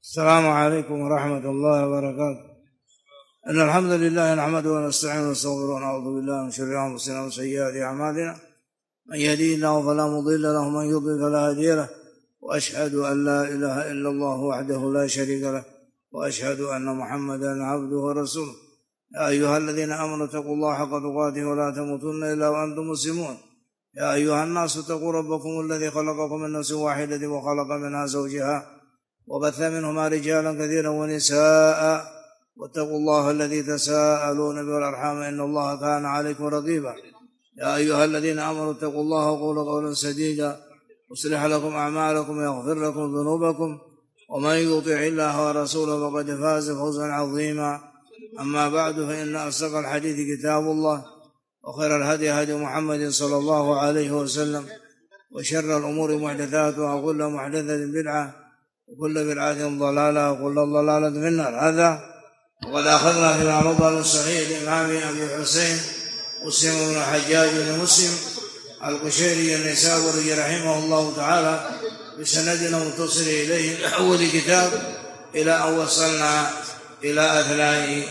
السلام عليكم ورحمة الله وبركاته. إن الحمد لله نحمده ونستعينه ونستغفره ونعوذ بالله من شرور أنفسنا وسيئات أعمالنا، من يهديه الله فلا مضل له ومن يضلل فلا هادي له، وأشهد أن لا إله إلا الله وحده لا شريك له، وأشهد أن محمدا عبده ورسوله. يا أيها الذين آمنوا اتقوا الله حق تقاته ولا تموتن إلا وأنتم مسلمون. يا أيها الناس اتقوا ربكم الذي خلقكم من نفس واحدة وخلق منها زوجها وبث منهما رجالا كثيرا ونساء، واتقوا الله الذي تساءلون به والأرحام إن الله كان عليكم رقيبا. يا أيها الذين آمنوا اتقوا الله وقولوا قولا سديدا يصلح لكم أعمالكم ويغفر لكم ذنوبكم، ومن يطع الله ورسوله فقد فاز فوزا عظيما. أما بعد، فإن أصدق الحديث كتاب الله، وخير الهدي هدي محمد صلى الله عليه وسلم، وشر الأمور محدثاتها وكل محدثة بدعة وكل بدعة ضلالة وكل ضلالة في النار. هذا وقد أخذنا في العرض الصحيح الإمام أبي الحسين مسلم بن الحجاج بن مسلم القشيري النيسابوري رحمه الله تعالى بسندنا متصل إليه من أول كتاب إلى أن وصلنا إلى أثناء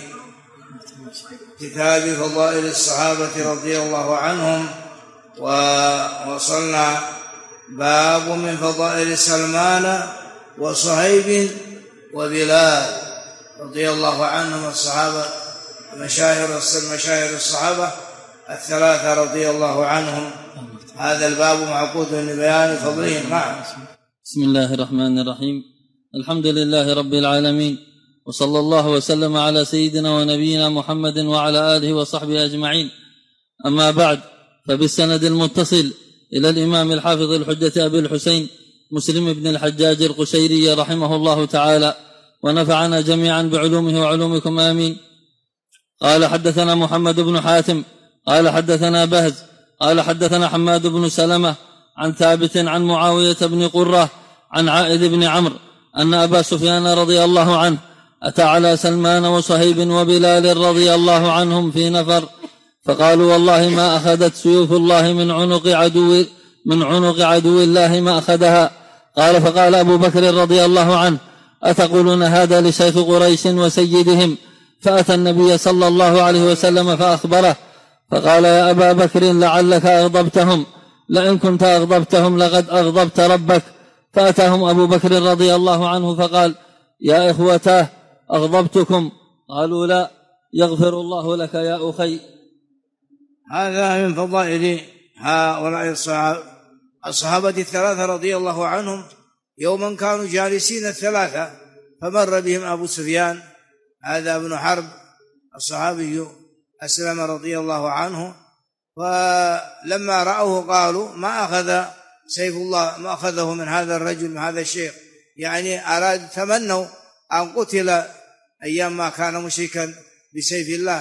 كتاب فضائل الصحابة رضي الله عنهم، ووصلنا باب من فضائل سلمان وصهيب وبلال رضي الله عنهم، الصحابة مشاهير الصحابة الثلاثة رضي الله عنهم. هذا الباب معقود لبيان فضلهم. بسم الله الرحمن الرحيم. الحمد لله رب العالمين، وصلى الله وسلم على سيدنا ونبينا محمد وعلى آله وصحبه أجمعين. أما بعد، فبالسند المتصل إلى الإمام الحافظ الحجة أبي الحسين مسلم بن الحجاج القشيري رحمه الله تعالى، ونفعنا جميعا بعلومه وعلومكم آمين. قال حدثنا محمد بن حاتم قال حدثنا بهز قال حدثنا حماد بن سلمة عن ثابت عن معاوية بن قرة عن عائذ بن عمرو أن أبا سفيان رضي الله عنه أتى على سلمان وصهيب وبلال رضي الله عنهم في نفر، فقالوا والله ما أخذت سيوف الله من عنق عدو الله ما أخذها. قال فقال أبو بكر رضي الله عنه أتقولون هذا لشيخ قريش وسيدهم؟ فأتى النبي صلى الله عليه وسلم فأخبره، فقال يا أبا بكر لعلك أغضبتهم، لئن كنت أغضبتهم لقد أغضبت ربك. فأتاهم أبو بكر رضي الله عنه فقال يا إخوتاه أغضبتكم؟ قالوا لا، يغفر الله لك يا أخي. هذا من فضائل هؤلاء الصحابة الثلاثة رضي الله عنهم. يوما كانوا جالسين الثلاثة، فمر بهم أبو سفيان هذا ابن حرب الصحابي أسلم رضي الله عنه، فلما رأوه قالوا ما أخذ سيف الله، ما أخذه من هذا الرجل من هذا الشيخ، يعني تمنوا أن قتل أيام ما كان مشركا بسيف الله.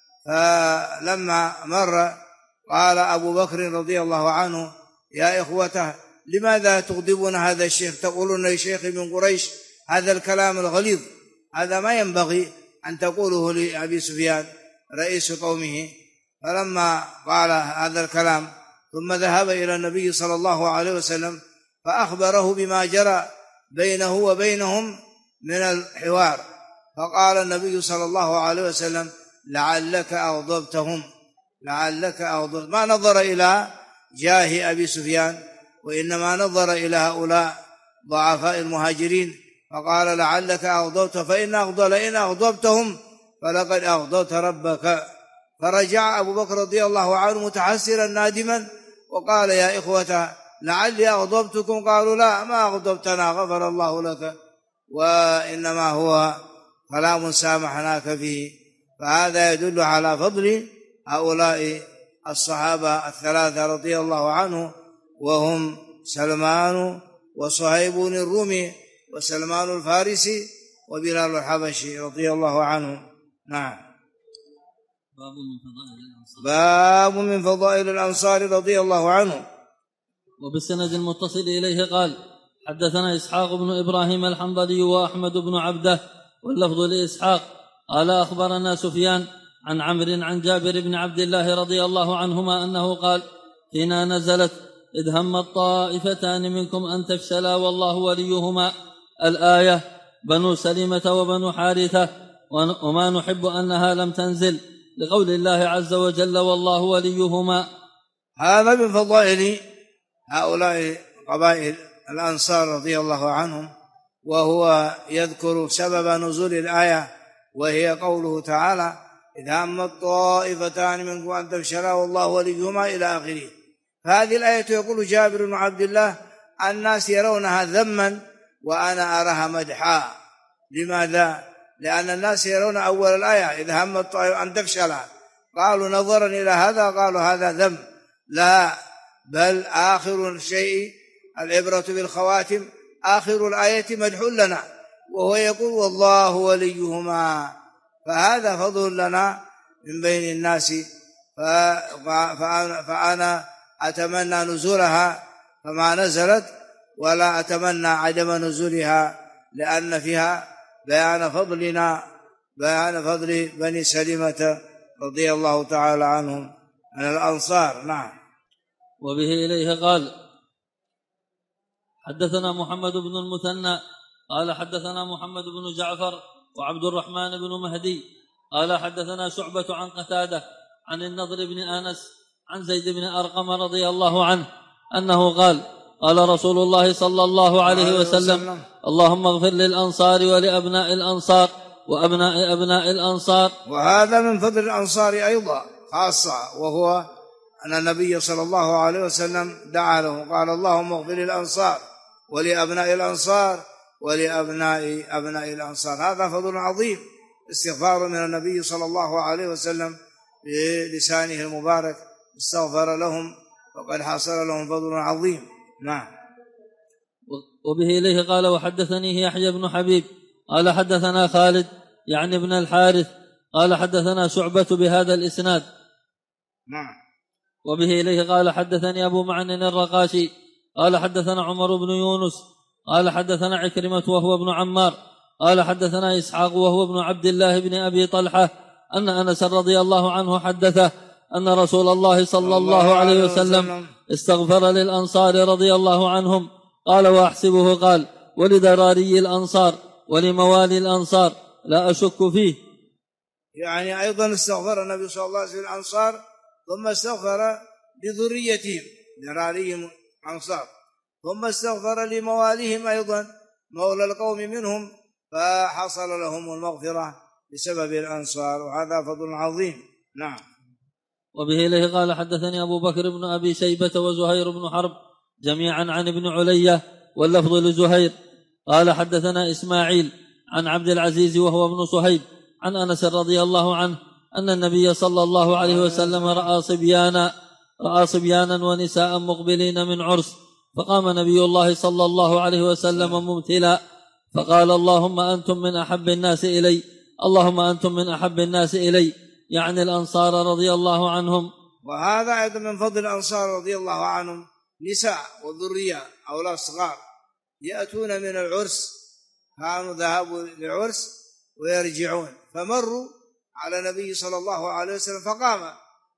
فلما مر قال أبو بكر رضي الله عنه يا إخوته لماذا تغضبون هذا الشيخ؟ تقولون لشيخ من قريش هذا الكلام الغليظ، هذا ما ينبغي أن تقوله لأبي سفيان رئيس قومه. فلما قال هذا الكلام ثم ذهب إلى النبي صلى الله عليه وسلم فأخبره بما جرى بينه وبينهم من الحوار، فقال النبي صلى الله عليه وسلم لعلك أغضبتهم، ما نظر إلى جاه أبي سفيان، وإنما نظر إلى هؤلاء ضعفاء المهاجرين، فقال لعلك أغضبت، فإن أغضبتهم فلقد أغضبت ربك. فرجع أبو بكر رضي الله عنه متحسرا نادما وقال يا إخوة لعلي أغضبتكم؟ قالوا لا، ما أغضبتنا، غفر الله لك، وإنما هو كلام سامحناك فيه. فهذا يدل على فضل هؤلاء الصحابة الثلاثة رضي الله عنه، وهم سلمان وصهيب الرومي وسلمان الفارسي وبلال الحبشي رضي الله عنهم. نعم. باب من فضائل الأنصار رضي الله عنهم. وبالسند المتصل إليه قال حدثنا إسحاق بن إبراهيم الحنظلي وأحمد بن عبده، واللفظ لإسحاق قال أخبرنا سفيان عن عمرو عن جابر بن عبد الله رضي الله عنهما أنه قال فينا نزلت إذ هم الطائفتان منكم أن تفشلا والله وليهما الآية، بنو سلمة وبنو حارثة، وما نحب أنها لم تنزل، لقول الله عز وجل والله وليهما. هذا من فضائل هؤلاء قبائل الأنصار رضي الله عنهم، وهو يذكر سبب نزول الآية، وهي قوله تعالى إذا همت طائفتان منكم أن تفشلا والله وليهما إلى آخره. فهذه الآية يقول جابر بن عبد الله الناس يرونها ذما وأنا أراها مدحا. لماذا؟ لأن الناس يرون أول الآية إذا همت طائفة أن تفشلا، قالوا نظرا إلى هذا قالوا هذا ذم، لا، بل آخر الشيء العبرة بالخواتم، آخر الآية مدح لنا، وهو يقول والله وليهما. فهذا فضل لنا من بين الناس، فأنا أتمنى نزولها فما نزلت، ولا أتمنى عدم نزولها، لأن فيها بيان فضل بني سلمة رضي الله تعالى عنهم من الأنصار. نعم. وبه إليه قال حدثنا محمد بن المثنى قال حدثنا محمد بن جعفر وعبد الرحمن بن مهدي قال حدثنا شعبة عن قتادة عن النضر بن أنس عن زيد بن أرقم رضي الله عنه أنه قال قال رسول الله صلى الله عليه وسلم اللهم اغفر للأنصار ولأبناء الأنصار وأبناء أبناء الأنصار. وهذا من فضل الأنصار أيضا خاصة، وهو أن النبي صلى الله عليه وسلم دعا له قال اللهم اغفر للأنصار ولأبناء الأنصار ولأبناء أبناء الأنصار. هذا فضل عظيم، استغفار من النبي صلى الله عليه وسلم بلسانه المبارك، استغفر لهم وقد حصل لهم فضل عظيم. نعم. وبه إليه قال وحدثني يحيى بن حبيب قال حدثنا خالد يعني ابن الحارث قال حدثنا شعبة بهذا الإسناد. نعم. وبه إليه قال حدثني أبو معن الرقاشي قال حدثنا عمر بن يونس قال حدثنا عكرمة وهو ابن عمار قال حدثنا إسحاق وهو ابن عبد الله بن أبي طلحة أن أنس رضي الله عنه حدثه أن رسول الله صلى الله عليه وسلم استغفر للأنصار رضي الله عنهم. قال وأحسبه قال ولذراري الأنصار ولموالي الأنصار لا أشك فيه. يعني أيضا استغفر النبي صلى الله عليه وسلم الأنصار، ثم استغفر لذريتهم ذراريهم أنصار، ثم استغفر لمواليهم أيضا مولى القوم منهم، فحصل لهم المغفرة بسبب الأنصار، وهذا فضل عظيم. نعم. وبه إليه قال حدثني أبو بكر بن أبي شيبة وزهير بن حرب جميعا عن ابن علية واللفظ لزهير قال حدثنا إسماعيل عن عبد العزيز وهو ابن صهيب عن أنس رضي الله عنه أن النبي صلى الله عليه وسلم رأى صبيانا ونساء مقبلين من عرس، فقام نبي الله صلى الله عليه وسلم ممتلا فقال اللهم أنتم من أحب الناس إلي، اللهم أنتم من أحب الناس إلي، يعني الأنصار رضي الله عنهم. وهذا أيضا من فضل الأنصار رضي الله عنهم، نساء وذرية أولاد صغار يأتون من العرس، كانوا ذهبوا للعرس ويرجعون، فمروا على النبي صلى الله عليه وسلم فقام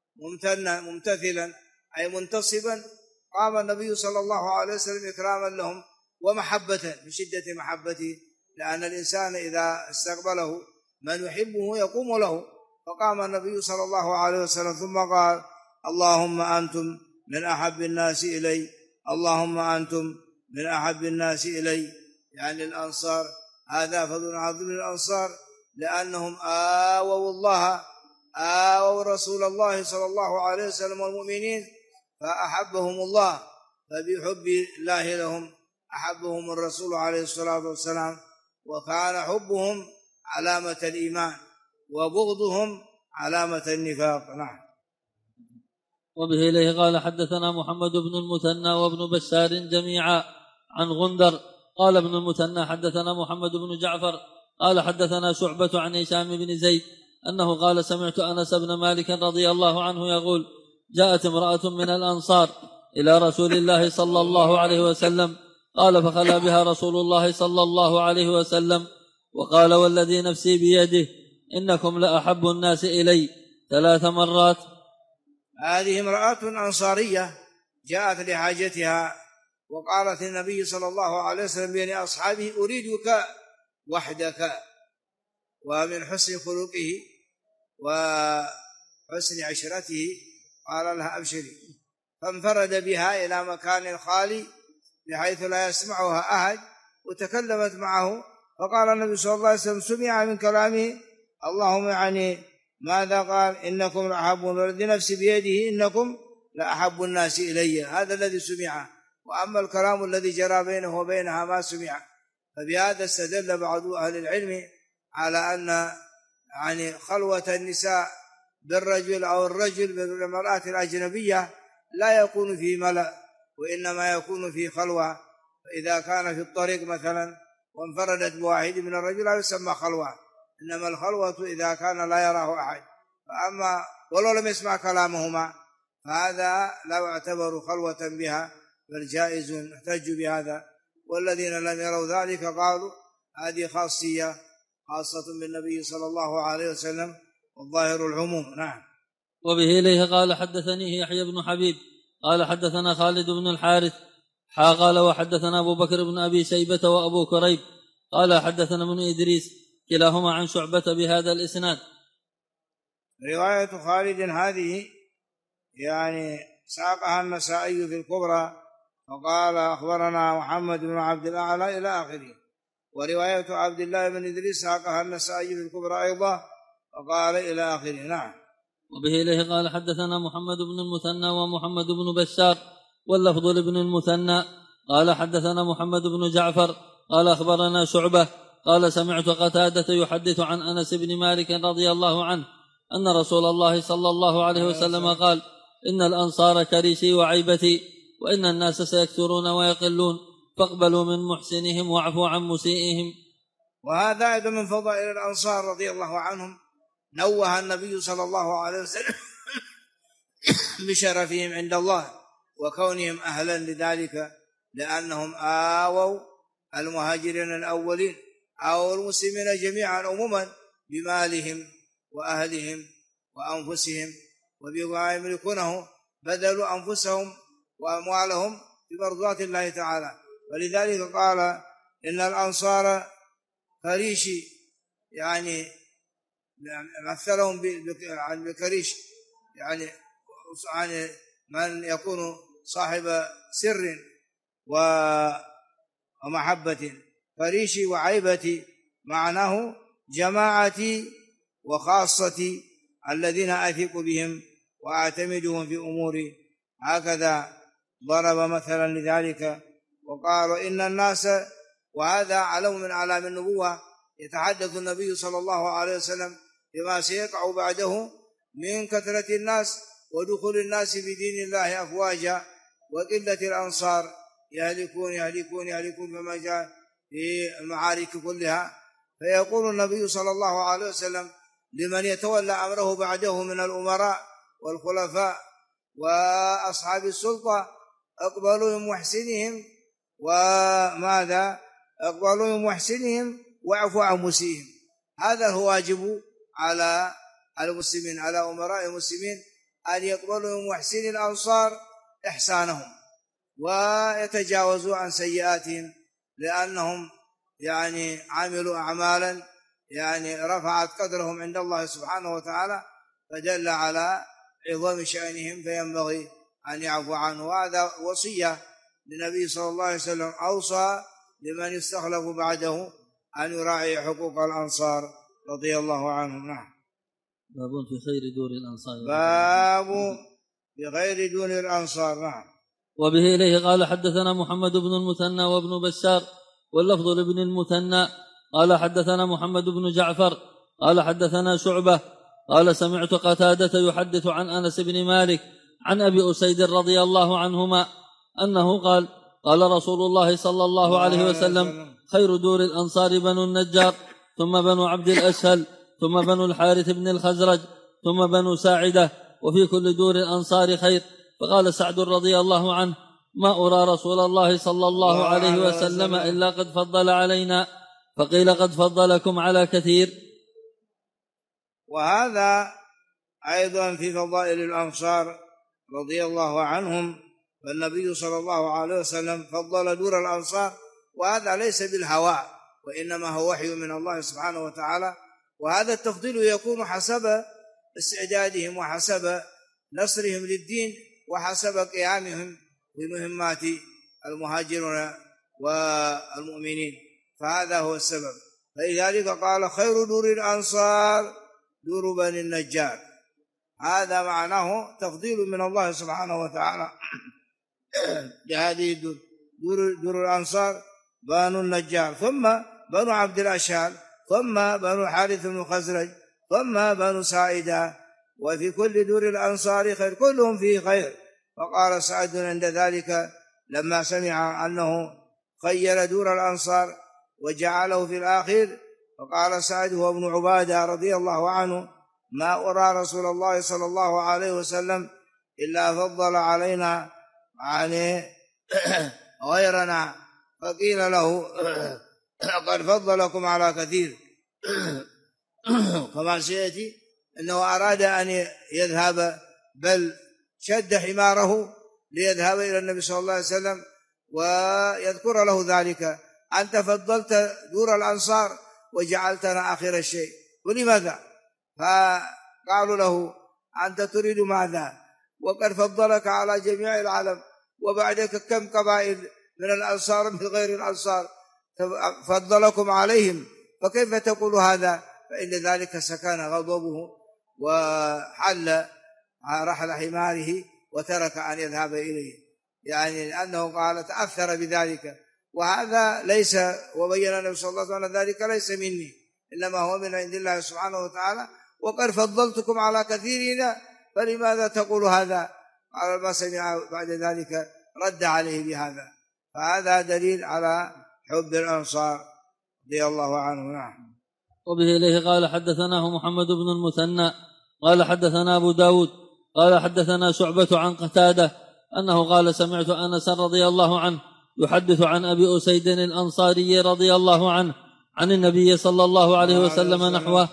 ممتثلا أي منتصبا، قام النبي صلى الله عليه وسلم إكراما لهم ومحبة بشدة محبته، لأن الإنسان إذا استقبله من يحبه يقوم له، فقام النبي صلى الله عليه وسلم ثم قال اللهم أنتم من أحب الناس إلي، اللهم أنتم من أحب الناس إلي، يعني الأنصار. هذا فضل عظيم للأنصار، لأنهم آووا الله، آووا رسول الله صلى الله عليه وسلم والمؤمنين، فأحبهم الله، فبحب الله لهم أحبهم الرسول عليه الصلاة والسلام، وكان حبهم علامة الإيمان وبغضهم علامة النفاق. نعم. وبه إليه قال حدثنا محمد بن المثنى وابن بشار جميعا عن غندر قال ابن المثنى حدثنا محمد بن جعفر قال حدثنا شعبة عن هشام بن زيد أنه قال سمعت أنس بن مالك رضي الله عنه يقول جاءت امرأة من الأنصار إلى رسول الله صلى الله عليه وسلم، قال فخلى بها رسول الله صلى الله عليه وسلم وقال والذي نفسي بيده إنكم لأحب الناس إلي 3 مرات. هذه امرأة أنصارية جاءت لحاجتها وقالت النبي صلى الله عليه وسلم بين أصحابه أريدك وحدك. ومن حسن خلقه وحسن عشرته قال لها أبشري، فانفرد بها إلى مكان خالي بحيث لا يسمعها أحد، وتكلمت معه. فقال النبي صلى الله عليه وسلم سمع من كلامه اللهم يعني ماذا قال؟ إنكم لأحبون، والذي نفسي بيده إنكم لأحب الناس إلي. هذا الذي سمع، وأما الكلام الذي جرى بينه وبينها ما سمع. فبهذا استدل بعض أهل العلم على أن يعني خلوة النساء بالرجل أو الرجل بالمرأة الأجنبية لا يكون في ملأ، وإنما يكون في خلوة. فإذا كان في الطريق مثلا وانفردت بواحد من الرجل لا يسمى خلوة، إنما الخلوة إذا كان لا يراه أحد. فأما ولو لم يسمع كلامهما فهذا لا يعتبر خلوة بها، بل جائز يحتج بهذا. والذين لم يروا ذلك قالوا هذه خاصة بالنبي صلى الله عليه وسلم، والظاهر العموم. نعم. وبه إليه قال حدثني يحيى بن حبيب قال حدثنا خالد بن الحارث قال وحدثنا أبو بكر بن أبي شيبة وأبو كريب قال حدثنا ابن إدريس كلاهما عن شعبة بهذا الإسناد. رواية خالد هذه يعني ساقها النسائي في الكبرى وقال أخبرنا محمد بن عبد الأعلى إلى آخره. ورواية عبد الله بن إدريس ساقها النسائي في الكبرى أيضا وقال إلى آخره. نعم. وبه إليه قال حدثنا محمد بن المثنى ومحمد بن بشار واللفظ لابن المثنى قال حدثنا محمد بن جعفر قال أخبرنا شعبة قال سمعت قتادة يحدث عن أنس بن مالك رضي الله عنه أن رسول الله صلى الله عليه وسلم قال إن الأنصار كريشي وعيبتي، وإن الناس سيكثرون ويقلون، فاقبلوا من محسنهم واعفوا عن مسيئهم. وهذا أيضا من فضائل الأنصار رضي الله عنهم. نوه النبي صلى الله عليه وسلم بشرفهم عند الله وكونهم أهلا لذلك، لأنهم آووا المهاجرين الأولين أو المسلمين جميعا عموما بمالهم وأهلهم وأنفسهم وبما يملكونه، بذلوا أنفسهم وأموالهم بمرضاة الله تعالى. ولذلك قال إن الأنصار كريشي، يعني مثلهم بكريش، يعني من يكون صاحب سر ومحبة. كريشي وعيبتي معناه جماعتي وخاصتي الذين أثق بهم وأعتمدهم في أموري. هكذا ضرب مثلا لذلك. وقالوا إن الناس، وهذا علم من أعلام النبوة، يتحدث النبي صلى الله عليه وسلم بما سيقع بعده من كثرة الناس ودخول الناس في دين الله أفواجا، وقلة الأنصار يهلكون كما جاء في المعارك كلها. فيقول النبي صلى الله عليه وسلم لمن يتولى أمره بعده من الأمراء والخلفاء وأصحاب السلطة اقبلوا من محسنهم اقبلوا من محسنهم واعفوا عن مسيئهم. هذا هو واجب على المسلمين، على أمراء المسلمين، أن يقبلوا من محسن الأنصار إحسانهم ويتجاوزوا عن سيئاتهم، لأنهم يعني عملوا أعمالا يعني رفعت قدرهم عند الله سبحانه وتعالى، فدل على عظم شأنهم، فينبغي أن يعفو عنه. وهذا وصية للنبي صلى الله عليه وسلم، أوصى لمن يستخلف بعده أن يراعي حقوق الأنصار رضي الله عنهم. نعم. باب في خير دور الأنصار. باب في خير دور الأنصار. نعم. وبه إليه قال حدثنا محمد بن المثنى وابن بشار واللفظ لابن المثنى قال حدثنا محمد بن جعفر قال حدثنا شعبة قال سمعت قتادة يحدث عن أنس بن مالك عن أبي أسيد رضي الله عنهما أنه قال قال رسول الله صلى الله عليه وسلم خير دور الأنصار بنو النجار، ثم بنو عبد الأشهل، ثم بنو الحارث بن الخزرج، ثم بنو ساعدة، وفي كل دور الأنصار خير. فقال سعد رضي الله عنه ما أرى رسول الله صلى الله عليه وسلم إلا قد فضل علينا، فقيل قد فضلكم على كثير. وهذا أيضا في فضائل الأنصار رضي الله عنهم، فالنبي صلى الله عليه وسلم فضل دور الأنصار، وهذا ليس بالهوى، وإنما هو وحي من الله سبحانه وتعالى. وهذا التفضيل يكون حسب استعدادهم وحسب نصرهم للدين وحسب قيامهم بمهمات المهاجرين والمؤمنين، فهذا هو السبب. فلذلك قال خير دور الأنصار دور بني النجار، هذا معناه تفضيل من الله سبحانه وتعالى لهذه الدور. دور الأنصار بنو النجار، ثم بنو عبد الأشهل، ثم بنو حارث بن خزرج، ثم بنو ساعدة. وفي كل دور الأنصار خير، كلهم فيه خير. وقال سعد عند ذلك لما سمع أنه خير دور الأنصار وجعله في الآخر، فقال سعد هو ابن عبادة رضي الله عنه ما أرى رسول الله صلى الله عليه وسلم إلا فضل علينا يعني غيرنا. فقيل له قد فضلكم على كثير كما سيأتي أنه أراد أن يذهب، بل شد حماره ليذهب إلى النبي صلى الله عليه وسلم ويذكر له ذلك، أنت فضلت دور الأنصار وجعلتنا آخر الشيء، ولماذا؟ فقالوا له أنت تريد ماذا؟ وقد فضلك على جميع العالم، وبعدك كم قبائل من الأنصار من غير الأنصار فضلكم عليهم، فكيف تقول هذا؟ فإن ذلك سكن غضبه وحل رحل حماره وترك أن يذهب إليه، يعني لأنه قال تأثر بذلك. وهذا ليس، وبين النبي صلى الله عليه وسلم ذلك ليس مني، إنما هو من عند الله سبحانه وتعالى، وقد فضلتكم على كثيرين فلماذا تقول هذا؟ قال ما سمع بعد ذلك رد عليه بهذا. فهذا دليل على حب الأنصار رضي الله عنه. نعم. وبه إليه قال حدثناه محمد بن المثنى قال حدثنا أبو داود قال حدثنا شعبة عن قتادة أنه قال سمعت أنس رضي الله عنه يحدث عن أبي أسيد الأنصاري رضي الله عنه عن النبي صلى الله عليه وسلم نحوه.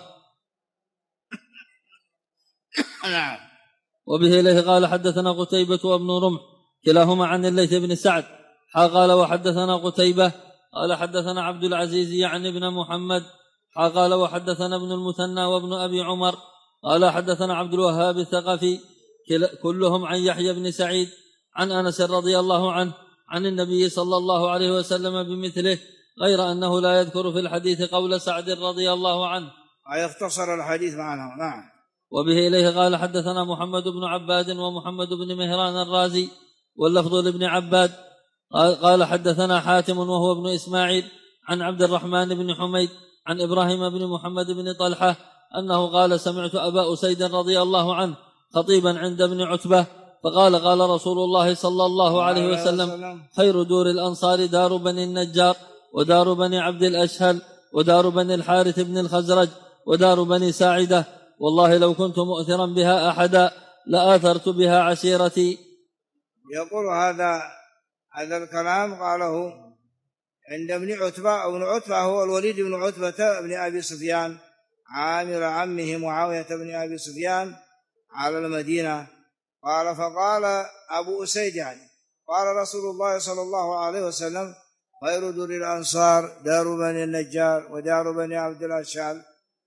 وبه إليه قال حدثنا قتيبة وابن رمح كلاهما عن الليث بن سعد قال وحدثنا قتيبة قال حدثنا عبد العزيز يعني ابن محمد قال وحدثنا ابن المثنى وابن أبي عمر قال حدثنا عبد الوهاب الثقفي كلهم عن يحيى بن سعيد عن أنس رضي الله عنه عن النبي صلى الله عليه وسلم بمثله، غير أنه لا يذكر في الحديث قول سعد رضي الله عنه، يختصر الحديث معنا. نعم. وبه إليه قال حدثنا محمد بن عباد ومحمد بن مهران الرازي واللفظ لابن عباد قال حدثنا حاتم وهو ابن إسماعيل عن عبد الرحمن بن حميد عن إبراهيم بن محمد بن طلحة أنه قال سمعت أبا أسيد رضي الله عنه خطيبا عند ابن عتبة فقال قال رسول الله صلى الله عليه وسلم خير دور الأنصار دار بني النجار ودار بني عبد الأشهل ودار بني الحارث بن الخزرج ودار بني ساعدة، والله لو كنت مؤثرا بها أحدا لآثرت بها عشيرتي. يقول هذا الكلام قاله عند ابن عتبة. ابن عتبة هو الوليد بن عتبة بن أبي سفيان عامر عمه معاوية بن أبي سفيان على المدينة. قال فقال أبو أسيد يعني قال رسول الله صلى الله عليه وسلم خير دور الأنصار دار بني النجار ودار بني عبد الأشهل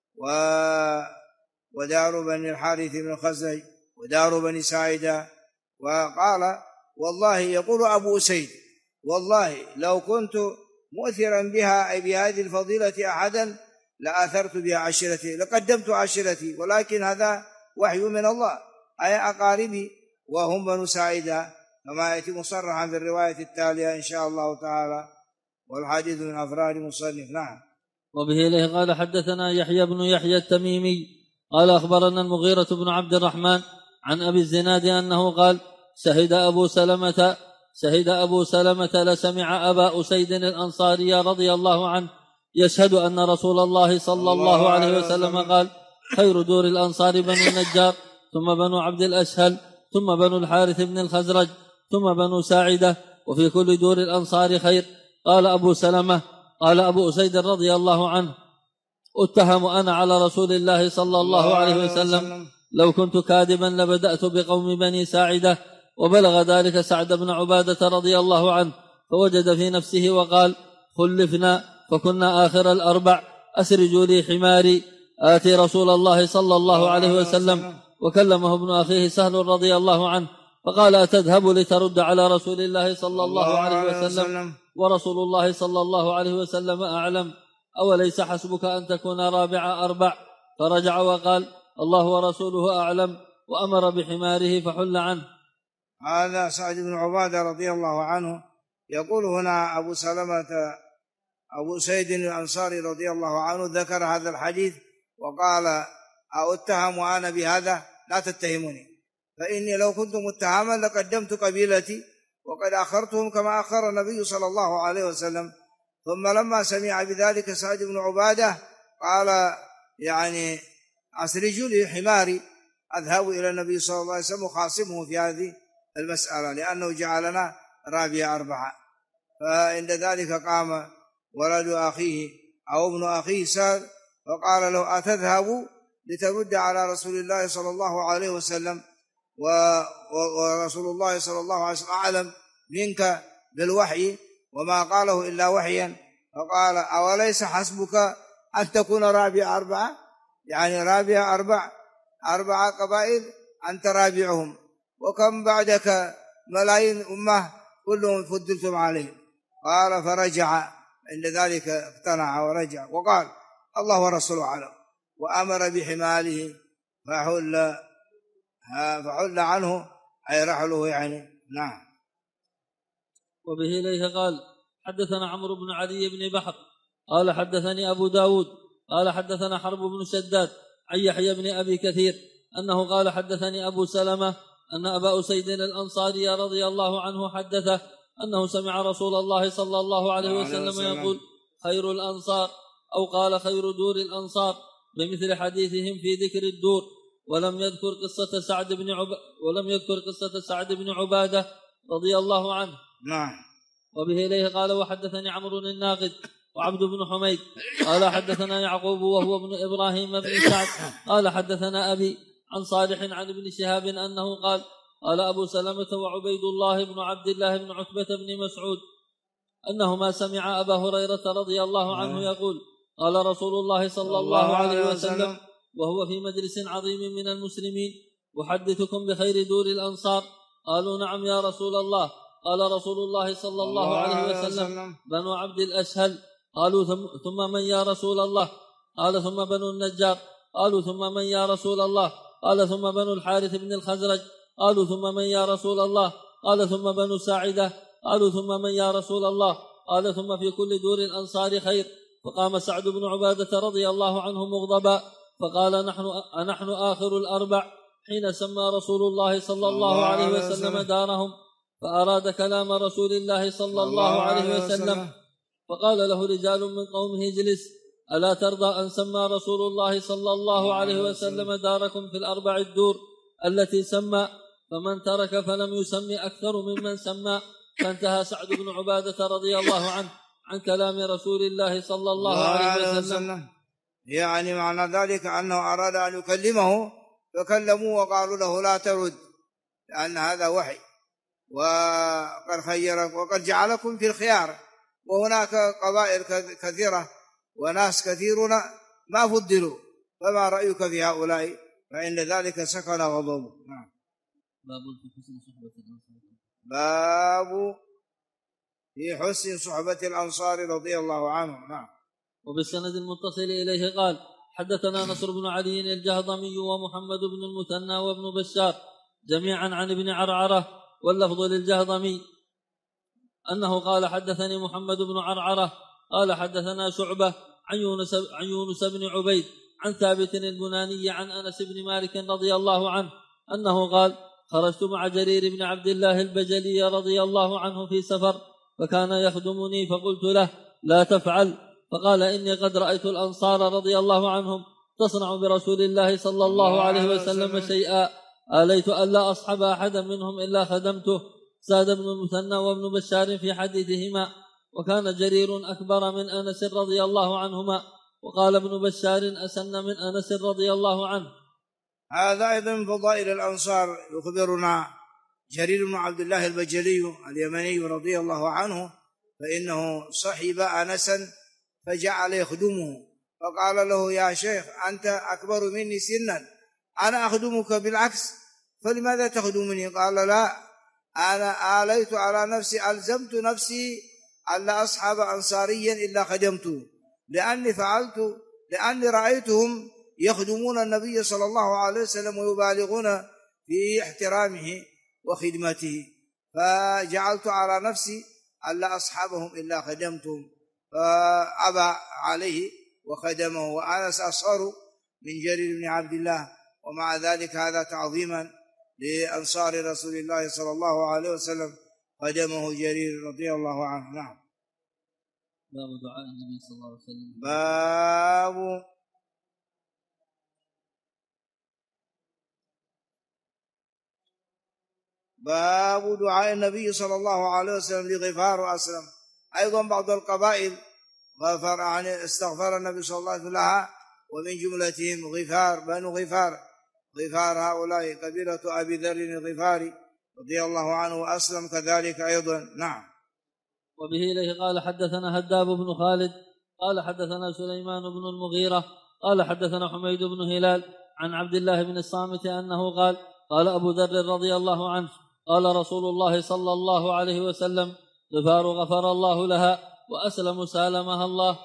ودار بني الحارث بن الخزرج ودار بني ساعدة. وقال والله يقول أبو أسيد والله لو كنت مؤثرا بها أي بهذه الفضيلة أحدا لآثرت بها عشيرتي لقدمت عشيرتي، ولكن هذا وحي من الله أي أقاربي وهم بنو ساعدة كما يأتي مصرحا في الرواية التالية إن شاء الله تعالى، والحديث من أفراد مصنف. نعم. وبه إليه قال حدثنا يحيى بن يحيى التميمي قال أخبرنا المغيرة بن عبد الرحمن عن أبي الزناد أنه قال شهد أبو سلمة لسمع أبا أسيد الأنصاري رضي الله عنه يشهد أن رسول الله صلى الله عليه وسلم قال خير دور الأنصار بنو النجار ثم بنو عبد الأشهل ثم بنو الحارث بن الخزرج ثم بنو ساعدة وفي كل دور الأنصار خير. قال أبو سلمة قال أبو أسيد رضي الله عنه اتهم أنا على رسول الله صلى الله عليه وسلم لو كنت كاذبا لبدأت بقوم بني ساعدة. وبلغ ذلك سعد بن عبادة رضي الله عنه فوجد في نفسه وقال خلفنا فكنا آخر الأربع أسرجوا لي حماري آتي رسول الله صلى الله عليه وسلم. وكلمه ابن أخيه سهل رضي الله عنه فقال أتذهب لترد على رسول الله صلى الله عليه وسلم ورسول الله صلى الله عليه وسلم أعلم أوليس حسبك أن تكون رابع أربع؟ فرجع وقال الله ورسوله أعلم وأمر بحماره فحل عنه. هذا سعد بن عبادة رضي الله عنه يقول هنا أبو سلمة أبو سيد الأنصاري رضي الله عنه ذكر هذا الحديث وقال أتهم أنا بهذا؟ لا تتهمني، فإني لو كنت متهما لقدمت قبيلتي وقد أخرتهم كما أخر النبي صلى الله عليه وسلم. ثم لما سمع بذلك سعد بن عبادة قال يعني أسرجوا لي حماري أذهب إلى النبي صلى الله عليه وسلم وخاصمه في هذه المسألة لأنه جعلنا رابع أربعة. فعند ذلك قام ولد أخيه أو ابن أخيه سهل فقال له أتذهب لترد على رسول الله صلى الله عليه وسلم ورسول الله صلى الله عليه وسلم أعلم منك بالوحي وما قاله إلا وحيا؟ فقال أوليس حسبك أن تكون رابع أربعة؟ يعني رابع أربعة قبائل أنت رابعهم، وكم بعدك ملايين أمة كلهم فضلتم عليهم. قال فرجع عند ذلك اقتنع ورجع وقال الله ورسوله أعلم وأمر بحماله فحل عنه أي رحله يعني. نعم. وبه إليه قال حدثنا عمرو بن علي بن بحر قال حدثني أبو داود قال حدثنا حرب بن شداد عن يحيى بن أبي كثير أنه قال حدثني أبو سلمة أن أبا أسيد الأنصاري رضي الله عنه حدثه أنه سمع رسول الله صلى الله عليه وسلم يقول خير الأنصار أو قال خير دور الأنصار بمثل حديثهم في ذكر الدور ولم يذكر قصة سعد بن عبادة رضي الله عنه. نعم. وبه إليه قال وحدثني عمرو الناقد وعبد بن حميد قال حدثنا يعقوب وهو ابن إبراهيم بن سعد قال حدثنا أبي عن صالح عن ابن شهاب أنه قال قال أبو سلمة وعبيد الله بن عبد الله بن عتبة بن مسعود أنهما سمع أبا هريرة رضي الله عنه يقول قال رسول الله صلى الله عليه وسلم وهو في مجلس عظيم من المسلمين أحدثكم بخير دور الأنصار؟ قالوا نعم يا رسول الله. قال رسول الله صلى الله عليه وسلم بنو عبد الأشهل. قالوا ثم من يا رسول الله؟ قال ثم بنو النجار. قالوا ثم من يا رسول الله؟ قال ثم بنو الحارث بن الخزرج. قالوا ثم من يا رسول الله؟ قال ثم بنو ساعدة. قالوا ثم من يا رسول الله؟ قال ثم في كل دور الأنصار خير. فقام سعد بن عبادة رضي الله عنه مغضبا فقال نحن آخر الأربع حين سمى رسول الله صلى الله عليه وسلم دارهم، فأراد كلام رسول الله صلى الله عليه وسلم فقال له رجال من قومه اجلس ألا ترضى أن سمى رسول الله صلى الله عليه وسلم داركم في الأربع الدور التي سمى؟ فمن ترك فلم يسمي أكثر ممن سمى. فانتهى سعد بن عبادة رضي الله عنه عن كلام رسول الله صلى الله عليه وسلم. يعني معنى ذلك أنه أراد أن يكلمه فكلموا وقالوا له لا ترد لأن هذا وحي وقد خيرك وقد جعلكم في الخيار، وهناك قبائل كثيرة وناس كثيرون ما فضلوا، فما رأيك في هؤلاء؟ فإن ذلك سكن غضبه. باب في حسن صحبة الأنصار رضي الله عنهم. نعم. وبالسند المتصل إليه قال حدثنا نصر بن علي الجهضمي ومحمد بن المثنى وابن بشار جميعا عن ابن عرعرة، واللفظ للجهضمي أنه قال حدثني محمد بن عرعرة قال حدثنا شعبة عن يونس بن عبيد عن ثابت البناني عن أنس بن مالك رضي الله عنه أنه قال خرجت مع جرير بن عبد الله البجلي رضي الله عنه في سفر فكان يخدمني فقلت له لا تفعل، فقال إني قد رأيت الأنصار رضي الله عنهم تصنع برسول الله صلى الله عليه وسلم شيئا آليت ألا أصحب أحدا منهم إلا خدمته. زاد ابن المثنى وابن بشار في حديثهما وكان جرير أكبر من أنس رضي الله عنهما، وقال ابن بشار أسن من أنس رضي الله عنه. هذا أيضا فضائل الأنصار يخبرنا جرير بن عبد الله البجلي اليمني رضي الله عنه، فإنه صحب أنسا فجعل يخدمه، فقال له: يا شيخ أنت أكبر مني سنا، أنا أخدمك بالعكس، فلماذا تخدمني؟ قال: لا، أنا آليت على نفسي، ألزمت نفسي ألا أصحب أنصاريا إلا خدمته، لأني رأيتهم يخدمون النبي صلى الله عليه وسلم ويبالغون في احترامه وخدمته، فجعلت على نفسي ألا أصحبهم إلا خدمتهم، فأبى عليه وخدمه، وأنا أصغر من جرير بن عبد الله، ومع ذلك هذا تعظيما لأنصار رسول الله صلى الله عليه وسلم خدمه جرير رضي الله عنه. نعم. باب دعاء النبي صلى الله عليه وسلم. باب دعاء النبي صلى الله عليه وسلم لغفار وأسلم. أيضا بعض القبائل غفر يعني استغفر النبي صلى الله عليه وسلم لها، ومن جملتهم غفار، بنو غفار هؤلاء قبيلة أبي ذر الغفاري رضي الله عنه، وأسلم كذلك أيضا. نعم. وبه إليه قال حدثنا هداب بن خالد قال حدثنا سليمان بن المغيرة قال حدثنا حميد بن هلال عن عبد الله بن الصامت أنه قال: قال أبو ذر رضي الله عنه: قال رسول الله صلى الله عليه وسلم: غفار غفر الله لها، وأسلم سالمها الله.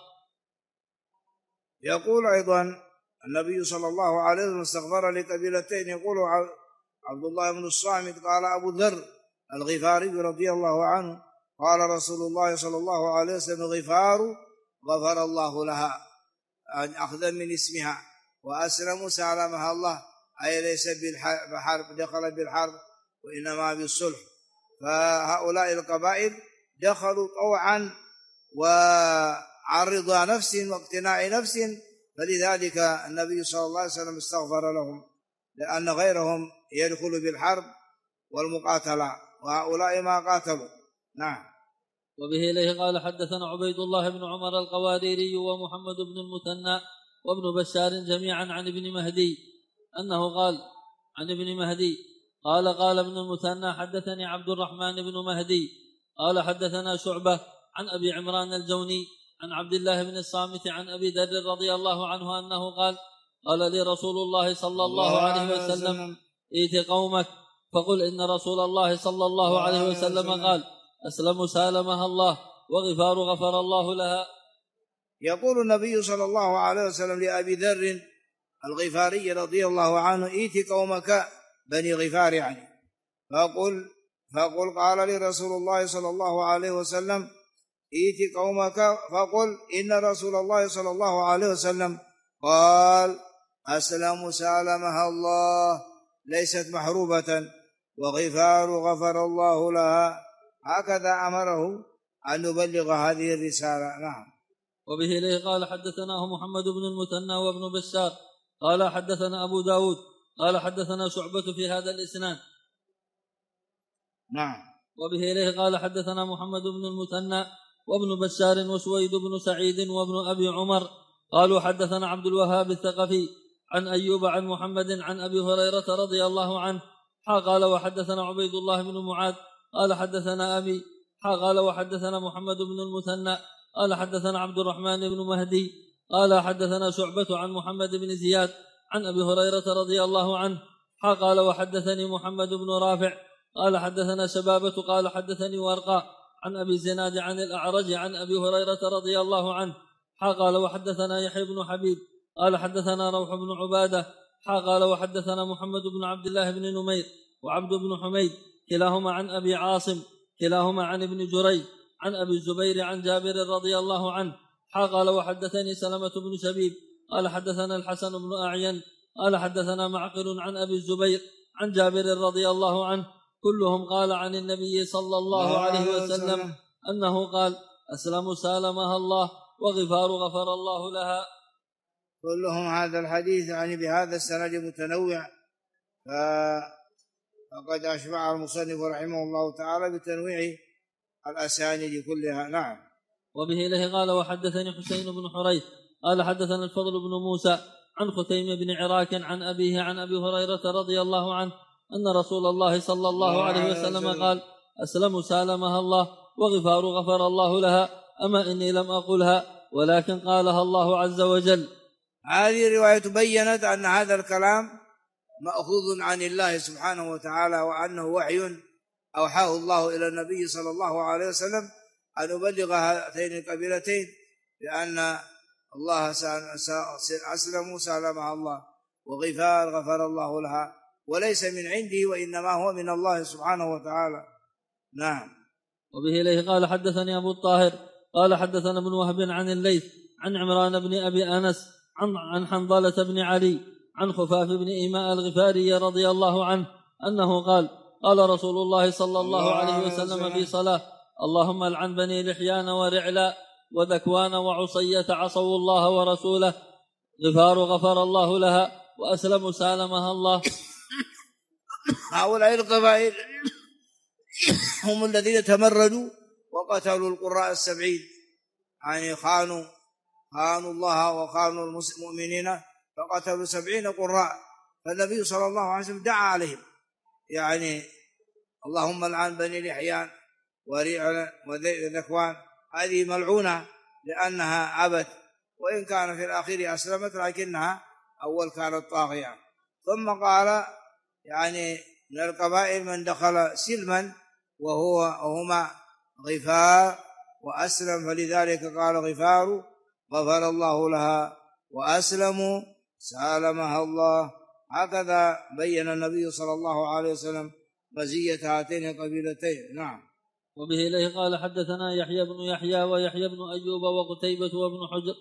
يقول أيضا النبي صلى الله عليه وسلم استغفر لقبيلتين، يقول عبد الله بن الصامت قال أبو ذر الغفاري رضي الله عنه: قال رسول الله صلى الله عليه وسلم: غفار غفر الله لها، أخذا من اسمها، وأسلم سالمها الله، أي ليس بحرب دخل بالحرب وإنما بالصلح. فهؤلاء القبائل دخلوا طوعا وعن رضا نفس واقتناع نفس، فلذلك النبي صلى الله عليه وسلم استغفر لهم، لأن غيرهم يدخل بالحرب والمقاتلة، وهؤلاء ما قاتلوا. نعم. وبه إليه قال حدثنا عبيد الله بن عمر القواريري ومحمد بن المثنى وابن بشار جميعا عن ابن مهدي أنه قال: عن ابن مهدي قال ابن المثنى حدثني عبد الرحمن بن مهدي قال حدثنا شعبة عن أبي عمران الجوني عن عبد الله بن الصامت عن أبي ذر رضي الله عنه أنه قال لي رسول الله صلى الله عليه وسلم: ائت قومك فقل إن رسول الله صلى الله عليه وسلم قال: أسلم سالمها الله، وغفار غفر الله لها. يقول النبي صلى الله عليه وسلم لأبي ذر الغفاري رضي الله عنه: ائت قومك، بني غفار يعني، فقل قال لي رسول الله صلى الله عليه وسلم: ائت قومك فقل إن رسول الله صلى الله عليه وسلم قال: أسلم سالمها الله، ليست محروبة، وغفار غفر الله لها. هكذا أمره أن نبلغ هذه الرسالة. نعم. وبه إليه قال حدثناه محمد بن المثنى وابن بشار قال حدثنا أبو داود قال حدثنا شعبة في هذا الإسناد. نعم. وبه إليه قال حدثنا محمد بن المثنى وابن بشار وسويد بن سعيد وابن أبي عمر قالوا حدثنا عبد الوهاب الثقفي عن أيوب عن محمد عن أبي هريرة رضي الله عنه قال وحدثنا عبيد الله بن معاذ قال حدثنا أبي قال وحدثنا محمد بن المثنى قال حدثنا عبد الرحمن بن مهدي قال حدثنا شعبة عن محمد بن زياد عن أبي هريرة رضي الله عنه قال وحدثني محمد بن رافع قال حدثنا شبابة قال حدثني ورقاء عن أبي زناد عن الأعرج عن أبي هريرة رضي الله عنه قال وحدثنا يحيى بن حبيب قال حدثنا روح بن عبادة قال وحدثنا محمد بن عبد الله بن نمير وعبد بن حميد كلاهما عن أبي عاصم كلاهما عن ابن جريج عن أبي الزبير عن جابر رضي الله عنه قال وحدثني سلمة بن شبيب قال حدثنا الحسن بن أعين قال حدثنا معقل عن أبي الزبير عن جابر رضي الله عنه كلهم قال عن النبي صلى الله عليه وسلم أنه قال: أسلم سالمها الله، وغفار غفر الله لها. كلهم هذا الحديث يعني بهذا السند متنوع، فقد أشبع المصنف رحمه الله تعالى بتنويع الأسانيد كلها. نعم. وبه إليه قال وحدثني حسين بن حريث قال حدثنا الفضل بن موسى عن ختيم بن عراك عن أبيه عن أبي هريرة رضي الله عنه أن رسول الله صلى الله عليه وسلم قال: أسلم سالمها الله، وغفار غفر الله لها، أما إني لم أقلها ولكن قالها الله عز وجل. هذه الرواية بيّنت أن هذا الكلام مأخوذ عن الله سبحانه وتعالى، وأنه وحي أوحاه الله إلى النبي صلى الله عليه وسلم أن يبلغ هاتين القبيلتين بأن الله أسلموا سالمها الله، وغفار غفر الله لها، وليس من عنده وإنما هو من الله سبحانه وتعالى. نعم. وبه إليه قال حدثني أبو الطاهر قال حدثنا ابن وهب عن الليث عن عمران بن أبي أنس عن حنظلة بن علي عن خفاف بن إيماء الغفاري رضي الله عنه أنه قال قال رسول الله صلى الله عليه وسلم في صلاة: اللهم العن بني لحيان ورعلا وذكوان وعصية عصوا الله ورسوله، غفار غفر الله لها، وأسلم سالمها الله. هؤلاء القبائل هم الذين تمردوا وقتلوا القراء 70، يعني خانوا الله وخانوا المؤمنين فقتلوا 70 قراء. فالنبي صلى الله عليه وسلم دعا عليهم، يعني اللهم العن بني لحيان ورعلا وذكوان، هذه ملعونة لأنها عبت، وإن كان في الأخير أسلمت لكنها أول كانت طاغية. ثم قال يعني من القبائل من دخل سلما وهما غفار وأسلم، فلذلك قال غفار غفر الله لها وأسلموا سالمها الله. هكذا بين النبي صلى الله عليه وسلم مزية هاتين القبيلتين. نعم. وبه إليه قال حدثنا يحيى بن يحيى ويحيى بن أيوب وقتيبة وابن حجر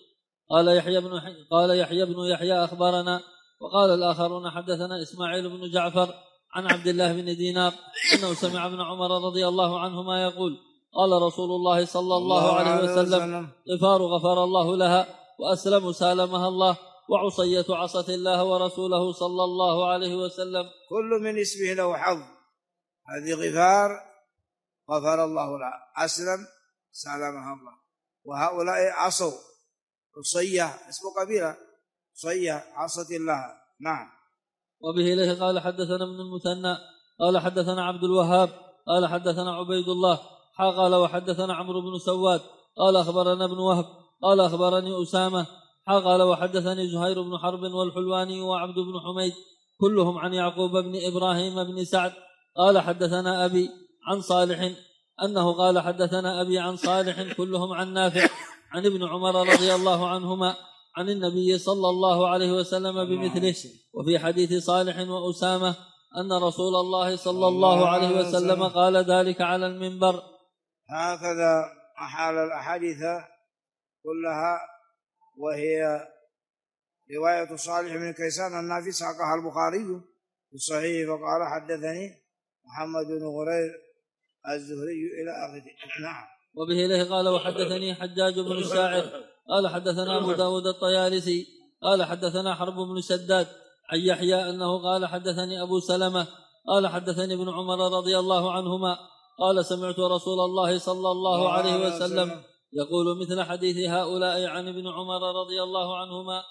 قال يحيى بن يحيى أخبرنا، وقال الآخرون حدثنا إسماعيل بن جعفر عن عبد الله بن دينار أنه سمع ابن عمر رضي الله عنهما يقول: قال رسول الله صلى الله عليه وسلم: غفار غفر الله لها، وأسلم سالمها الله، وعصية عصت الله ورسوله صلى الله عليه وسلم. كل من اسمه له حظ. هذه غفار غفر الله لها، أسلم سالمها الله. وهؤلاء عصوا، عصية اسم قبيلة، عصية عصت الله. نعم. وبه إليه قال حدثنا ابن المثنى قال حدثنا عبد الوهاب قال حدثنا عبيد الله قال وحدثنا عمرو بن سواد قال أخبرنا ابن وهب قال أخبرني أسامة قال وحدثني زهير بن حرب والحلواني وعبد بن حميد كلهم عن يعقوب بن إبراهيم بن سعد قال حدثنا أبي عن صالح أنه قال حدثنا أبي عن صالح كلهم عن نافع عن ابن عمر رضي الله عنهما عن النبي صلى الله عليه وسلم بمثله. وفي حديث صالح وأسامة أن رسول الله صلى الله عليه وسلم قال ذلك على المنبر. هكذا أحال الأحاديث كلها، وهي رواية صالح بن كيسان النافي ساقها البخاري في الصحيح، فقال حدثني محمد بن غرير الزهري إلى آخره. نعم. وبه إليه قال وحدثني حجاج بن الشاعر قال حدثنا أبو داود الطيالسي قال حدثنا حرب بن سداد عن يحيى أنه قال حدثني أبو سلمة قال حدثني ابن عمر رضي الله عنهما قال سمعت رسول الله صلى الله عليه وسلم يقول مثل حديث هؤلاء عن ابن عمر رضي الله عنهما.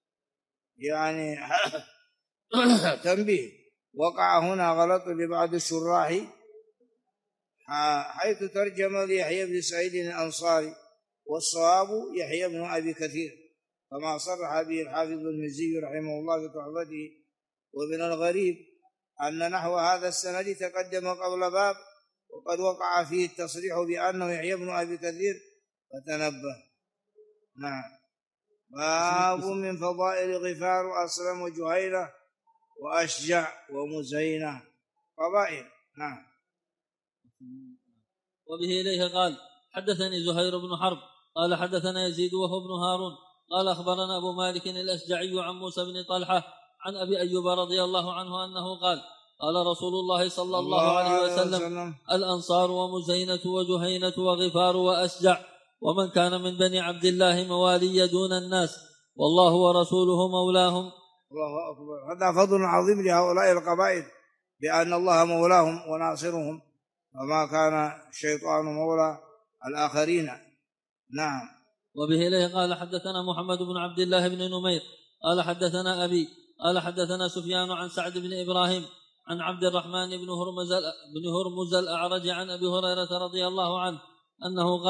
يعني تنبيه، وقع هنا غلط لبعض الشراح حيث ترجم ليحيى بن سعيد الأنصاري، والصواب يحيى بن أبي كثير كما صرح به الحافظ المزي رحمه الله في تحفته. ومن الغريب أن نحو هذا السند تقدم قبل باب وقد وقع فيه التصريح بأنه يحيى بن أبي كثير، فتنبه. نعم. باب من فضائل غفار وأسلم وجهينة وأشجع ومزينة، قبائل. نعم. وبه إليه قال حدثني زهير بن حرب قال حدثنا يزيد وهو بن هارون قال أخبرنا أبو مالك الأشجعي عن موسى بن طلحة عن أبي أيوب رضي الله عنه أنه قال قال رسول الله صلى الله عليه وسلم الأنصار ومزينة وجهينة وغفار وأشجع ومن كان من بني عبد الله موالي دون الناس، والله ورسوله مولاهم. الله أكبر. هذا فضل عظيم لهؤلاء القبائل بأن الله مولاهم وناصرهم، وما كان الشيطان مولى الآخرين. نعم. وبه إليه قال حدثنا محمد بن عبد الله بن نمير قال حدثنا أبي قال حدثنا سفيان عن سعد بن إبراهيم عن عبد الرحمن بن هرمز الأعرج عن أبي هريرة رضي الله عنه أنه قال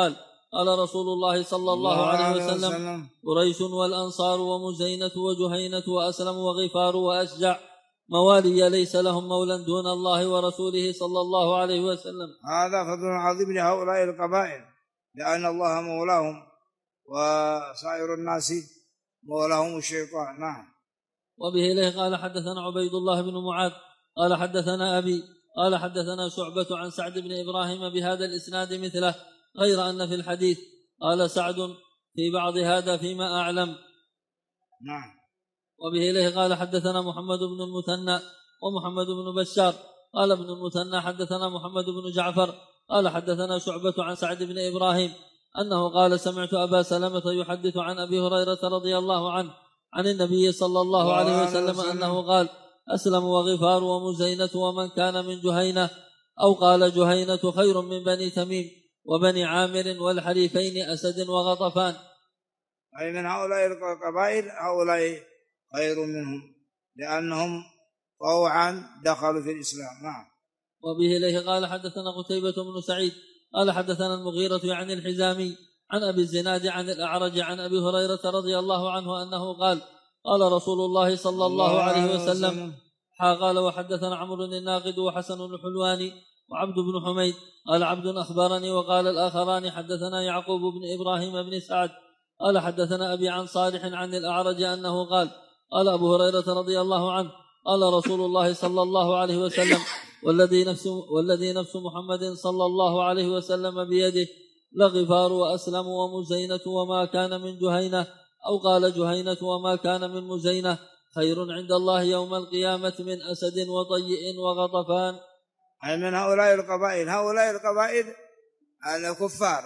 قال رسول الله صلى الله عليه وسلم: قريش والأنصار ومزينة وجهينة وأسلم وغفار وأشجع موالي ليس لهم مولى دون الله ورسوله صلى الله عليه وسلم. هذا فضل عظيم لهؤلاء القبائل، لأن الله مولاهم وسائر الناس مولاهم الشيطان. نعم. وبه إليه قال حدثنا عبيد الله بن معاذ قال حدثنا أبي قال حدثنا شعبة عن سعد بن إبراهيم بهذا الإسناد مثله، غير أن في الحديث قال سعد في بعض هذا فيما أعلم. نعم. وبه إليه قال حدثنا محمد بن المثنى ومحمد بن بشار قال ابن المثنى حدثنا محمد بن جعفر قال حدثنا شعبة عن سعد بن إبراهيم أنه قال: سمعت أبا سلمة يحدث عن أبي هريرة رضي الله عنه عن النبي صلى الله عليه وسلم أنه قال: أسلم وغفار ومزينة ومن كان من جهينة، أو قال جهينة خير من بني تميم وبني عامر والحليفين أسد وغطفان. أي من هؤلاء القبائل هؤلاء خير منهم، لأنهم طوعا دخلوا في الإسلام. نعم. وبه إليه قال حدثنا قتيبة بن سعيد قال حدثنا المغيرة عن الحزامي عن أبي الزناد عن الأعرج عن أبي هريرة رضي الله عنه أنه قال: قال رسول الله صلى الله عليه وسلم. قال وحدثنا عمرو الناقد وحسن الحلواني وعبد بن حميد قال عبد أخبرني، وقال الآخران حدثنا يعقوب بن إبراهيم بن سعد قال حدثنا أبي عن صالح عن الأعرج أنه قال: قال أبو هريرة رضي الله عنه: قال رسول الله صلى الله عليه وسلم: والذي نفس محمد صلى الله عليه وسلم بيده لغفار وأسلم ومزينة وما كان من جهينة، أو قال جهينة وما كان من مزينة خير عند الله يوم القيامة من أسد وطيء وغطفان. أي من هؤلاء القبائل الكفار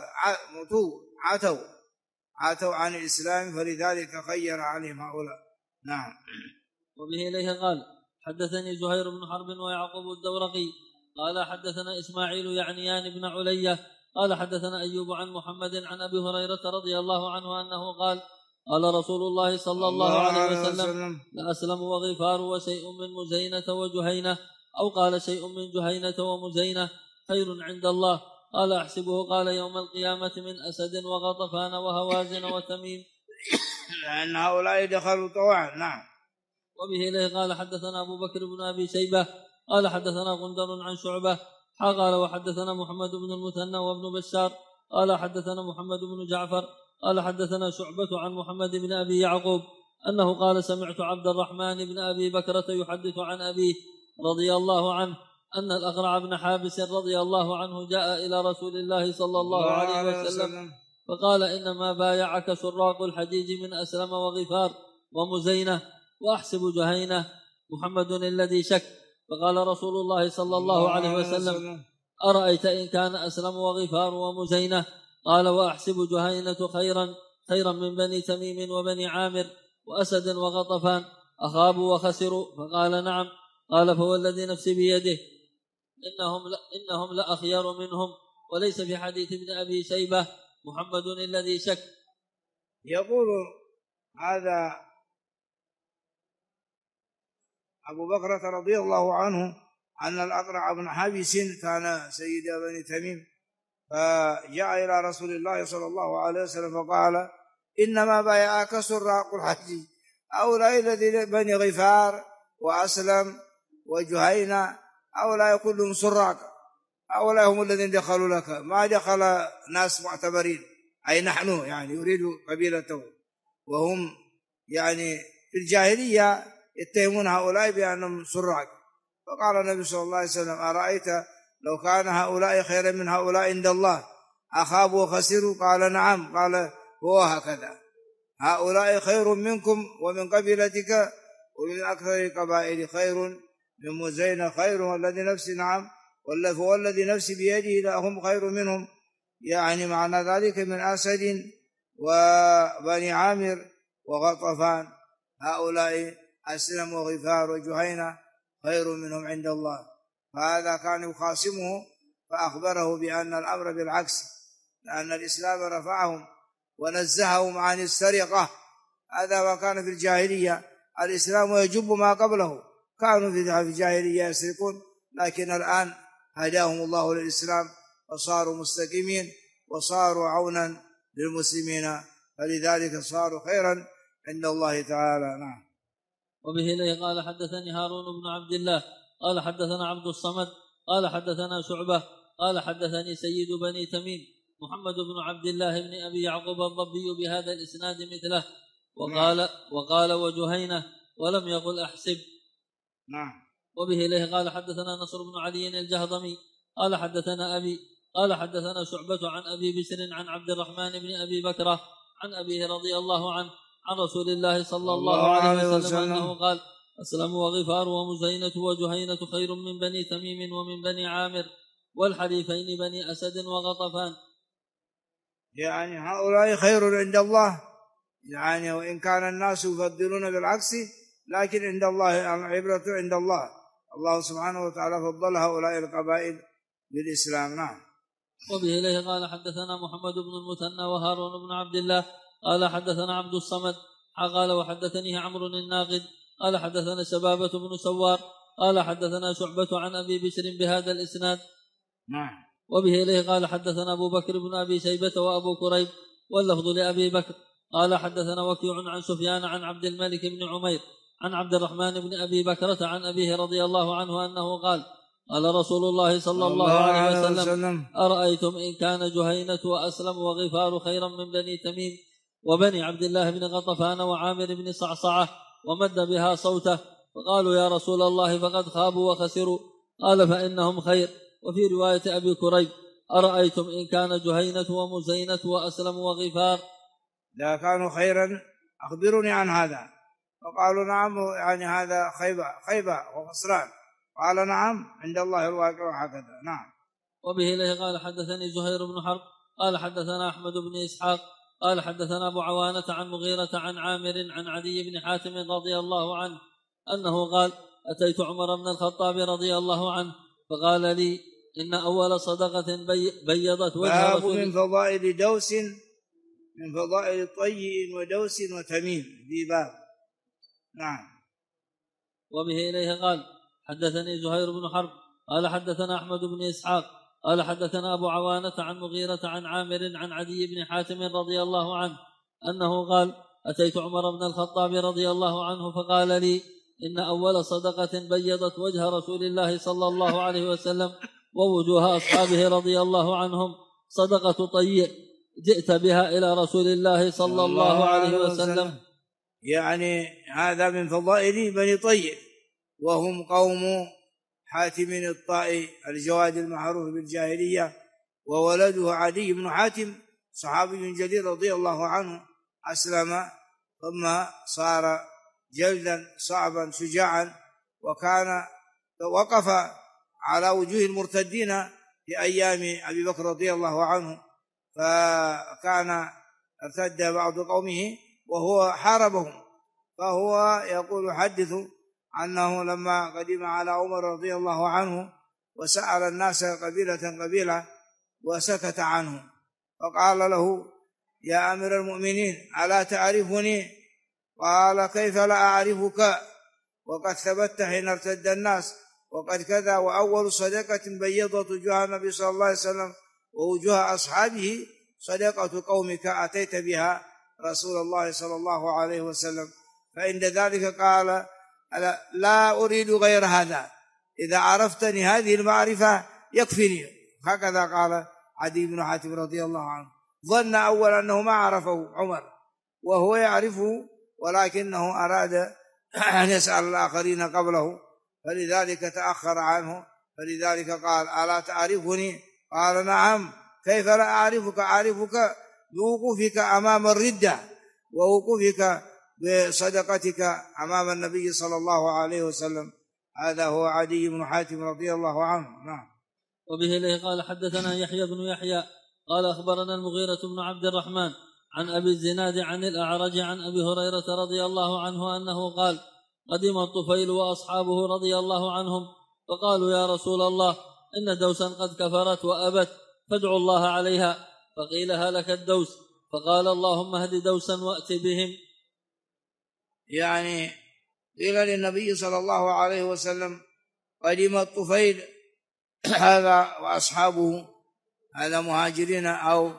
عتوا عن الإسلام، فلذلك خير عليهم هؤلاء. نعم. وبه إليه قال حدثني زهير بن حرب ويعقوب الدورقي قال حدثنا إسماعيل يعنيان بن علية قال حدثنا أيوب عن محمد عن أبي هريرة رضي الله عنه أنه قال: قال رسول الله صلى الله عليه وسلم: لأسلم وغفار وشيء من مزينة وجهينة، أو قال شيء من جهينة ومزينة خير عند الله. قال أحسبه قال يوم القيامة من أسد وغطفان وهوازن وتميم، لأن هؤلاء دخلوا طوعا. نعم. وبه إليه قال حدثنا أبو بكر بن أبي شيبة قال حدثنا غندر عن شعبة قال وحدثنا محمد بن المثنى وابن بشار قال حدثنا محمد بن جعفر قال حدثنا شعبة عن محمد بن أبي يعقوب أنه قال: سمعت عبد الرحمن بن أبي بكرة يحدث عن أبيه رضي الله عنه أن الأقرع بن حابس رضي الله عنه جاء إلى رسول الله صلى الله عليه وسلم فقال: إنما بايعك سراق الحجيج من أسلم وغفار ومزينة وأحسب جهينة محمد الذي شك. فقال رسول الله صلى الله عليه وسلم: أرأيت إن كان أسلم وغفار ومزينة؟ قال: وأحسب جهينة خيرا من بني تميم وبني عامر وأسد وغطفان أخابوا وخسروا. فقال: نعم. قال: فوالذي نفسي بيده إنهم لأخير منهم، وليس في حديث ابن أبي شيبة محمد الذي شك. يقول هذا أبو بكرة رضي الله عنه أن الأقرع بن حابس كان سيد بني تميم، فجاء إلى رسول الله صلى الله عليه وسلم فقال: إنما بايعك سراق الحج، هؤلاء الذين بني غفار وأسلم وجهينة هؤلاء كلهم سراق، هؤلاء هم الذين دخلوا لك، ما دخل ناس معتبرين، أي نحن يعني يريد قبيلته، وهم يعني في الجاهلية يتهمون هؤلاء بأنهم سراق. فقال النبي صلى الله عليه وسلم: أرأيت لو كان هؤلاء خيرا من هؤلاء عند الله أخابوا وخسروا؟ قال: نعم. قال: هو هكذا، هؤلاء خير منكم ومن قبيلتك ومن أكثر القبائل خير من مزينة خير، والذي نفسي نعم والذي نفسي بيده لهم خير منهم، يعني معنى ذلك من أسد وبني عامر وغطفان، هؤلاء أسلم وغفار وجهينة خير منهم عند الله. فهذا كان يخاصمه فأخبره بأن الأمر بالعكس، لأن الإسلام رفعهم ونزههم عن السرقة، هذا ما كان في الجاهلية، الإسلام يجب ما قبله، كانوا في الجاهلية يسرقون، لكن الآن هداهم الله للإسلام وصاروا مستقيمين وصاروا عونا للمسلمين، فلذلك صاروا خيرا عند الله تعالى. نعم. وبه إليه قال حدثني هارون بن عبد الله قال حدثنا عبد الصمد قال حدثنا شعبة قال حدثني سيد بني تميم محمد بن عبد الله بن أبي يعقوب الضبي بهذا الإسناد مثله، وقال وجهينة ولم يقل أحسب. نعم. وبه إليه قال حدثنا نصر بن علي الجهضمي قال حدثنا أبي قال حدثنا شعبة عن أبي بشر عن عبد الرحمن بن أبي بكرة عن أبيه رضي الله عنه عن رسول الله صلى الله عليه وسلم أنه قال أسلم وغفار ومزينة وجهينة خير من بني تميم ومن بني عامر والحليفين بني أسد وغطفان. يعني هؤلاء خير عند الله، يعني وإن كان الناس يفضلون بالعكس، لكن عند الله العبرة عند الله. الله سبحانه وتعالى فضل هؤلاء القبائل بالإسلام. نعم. وبه إليه قال حدثنا محمد بن المثنى وهارون بن عبد الله قال حدثنا عبد الصمد قال وحدثني عمرو الناقد قال حدثنا شبابة بن سوار قال حدثنا شعبة عن أبي بشر بهذا الإسناد. نعم. وبه إليه قال حدثنا أبو بكر بن أبي شيبة وأبو كريب واللفظ لأبي بكر قال حدثنا وكيع عن سفيان عن عبد الملك بن عمير عن عبد الرحمن بن أبي بكرة عن أبيه رضي الله عنه أنه قال قال رسول الله صلى الله عليه وسلم أرأيتم إن كان جهينة وأسلم وغفار خيرا من بني تميم وبني عبد الله بن غطفان وعامر بن صعصعة ومد بها صوته، فقالوا يا رسول الله فقد خابوا وخسروا، قال فإنهم خير. وفي رواية أبي كريب أرأيتم إن كان جهينة ومزينة وأسلم وغفار لا كانوا خيرا أخبروني عن هذا، فقالوا نعم، يعني هذا خيبة وخسران، قال نعم عند الله الواقع وهكذا. نعم. وبه إليه قال حدثني زهير بن حرب قال حدثنا أحمد بن إسحاق قال حدثنا أبو عوانة عن مغيرة عن عامر عن عدي بن حاتم رضي الله عنه أنه قال أتيت عمر بن الخطاب رضي الله عنه فقال لي إن أول صدقة بيضت وجه رسول من فضائل دوس، من فضائل طي ودوس وتميم ذي باب. نعم. وبه إليه قال حدثني زهير بن حرب قال حدثنا أحمد بن إسحاق قال حدثنا أبو عوانة عن مغيرة عن عامر عن عدي بن حاتم رضي الله عنه أنه قال أتيت عمر بن الخطاب رضي الله عنه فقال لي إن أول صدقة بيضت وجه رسول الله صلى الله عليه وسلم ووجوه أصحابه رضي الله عنهم صدقة طي جئت بها إلى رسول الله صلى الله عليه وسلم. يعني هذا من فضائل بني طي، وهم قوم حاتم الطائي الجواد المعروف بالجاهلية، وولده عدي بن حاتم صحابي جليل رضي الله عنه، أسلم ثم صار جلدا صعبا شجاعا، وكان وقف على وجوه المرتدين في أيام أبي بكر رضي الله عنه، فكان ارتد بعض قومه وهو حاربهم، فهو يقول حدث أنه لما قدم على عمر رضي الله عنه وسأل الناس قبيلة وسكت عنه، فقال له يا أمير المؤمنين ألا تعرفني؟ قال كيف لا أعرفك وقد ثبت حين ارتد الناس وقد كذا، وأول صدقة بيضت وجوه النبي صلى الله عليه وسلم ووجوه أصحابه صدقة قومك أتيت بها رسول الله صلى الله عليه وسلم. فعند ذلك قال لا أريد غير هذا، إذا عرفتني هذه المعرفة يكفيني، هكذا قال عدي بن حاتم رضي الله عنه. ظن أول أنه ما عرفه عمر وهو يعرفه، ولكنه أراد أن يسأل الآخرين قبله، فلذلك تأخر عنه، فلذلك قال ألا تعرفني؟ قال نعم، كيف لا أعرفك؟ أعرفك بوقوفك أمام الردة ووقوفك بصدقتك أمام النبي صلى الله عليه وسلم. هذا هو عدي بن حاتم رضي الله عنه. نعم. وبه إليه قال حدثنا يحيى بن يحيى قال أخبرنا المغيرة بن عبد الرحمن عن أبي الزناد عن الأعرج عن أبي هريرة رضي الله عنه أنه قال قدم الطفيل وأصحابه رضي الله عنهم فقالوا يا رسول الله إن دوسا قد كفرت وأبت فادعوا الله عليها، فقيل هلك الدوس، فقال اللهم اهد دوسا وأت بهم. يعني قيل للنبي صلى الله عليه وسلم قدم الطفيل هذا وأصحابه، هذا مهاجرين أو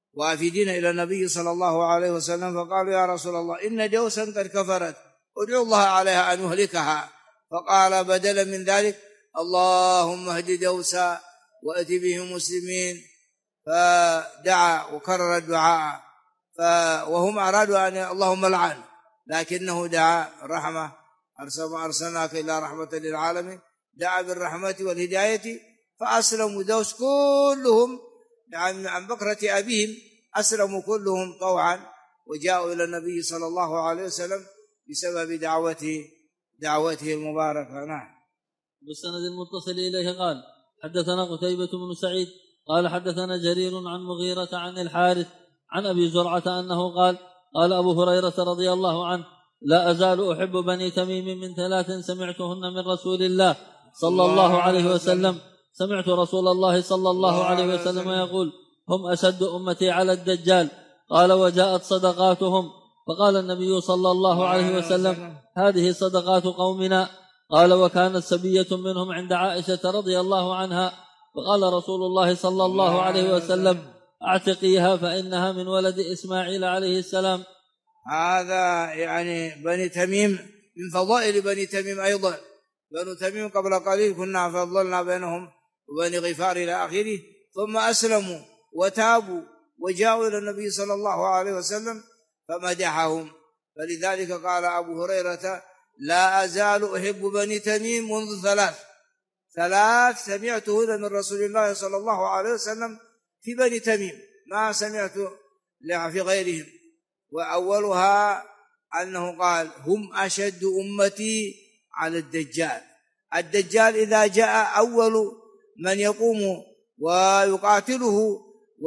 وافدين إلى النبي صلى الله عليه وسلم، فقالوا يا رسول الله إن دوسا قد كفرت، ادعو الله عليها أن يهلكها. فقال بدلا من ذلك اللهم اهد دوسا وأت بهم مسلمين، فدعا وكرر الدعاء، وهم أرادوا أن اللهم لعن، لكنه دعا رحمة، أرسلناك إلى رحمة للعالمين، دعا بالرحمة والهداية، فأسلموا دوس كلهم عن بكرة أبيهم، أسلموا كلهم طوعا وجاءوا إلى النبي صلى الله عليه وسلم بسبب دعوته المباركة. نعم. بالسند المتصل إليه قال حدثنا قتيبة بن سعيد قال حدثنا جرير عن مغيرة عن الحارث عن أبي زرعة أنه قال قال أبو هريرة رضي الله عنه لا أزال أحب بني تميم من 3 سمعتهن من رسول الله صلى الله عليه وسلم. سمعت رسول الله صلى الله عليه وسلم يقول هم أشد أمتي على الدجال. قال وجاءت صدقاتهم، فقال النبي صلى الله عليه وسلم هذه صدقات قومنا. قال وكانت سبية منهم عند عائشة رضي الله عنها، فقال رسول الله صلى الله عليه وسلم اعتقيها فإنها من ولد إسماعيل عليه السلام. هذا يعني بني تميم من فضائل بني تميم أيضا. بني تميم قبل قليل كنا فضلنا بينهم وبني غفار إلى آخره، ثم أسلموا وتابوا وجاءوا إلى النبي صلى الله عليه وسلم فمدحهم. فلذلك قال أبو هريرة لا أزال أحب بني تميم منذ 3 سمعته من رسول الله صلى الله عليه وسلم في بني تميم، ما سمعت في غيرهم. وأولها أنه قال هم أشد أمتي على الدجال. الدجال إذا جاء أول من يقوم ويقاتله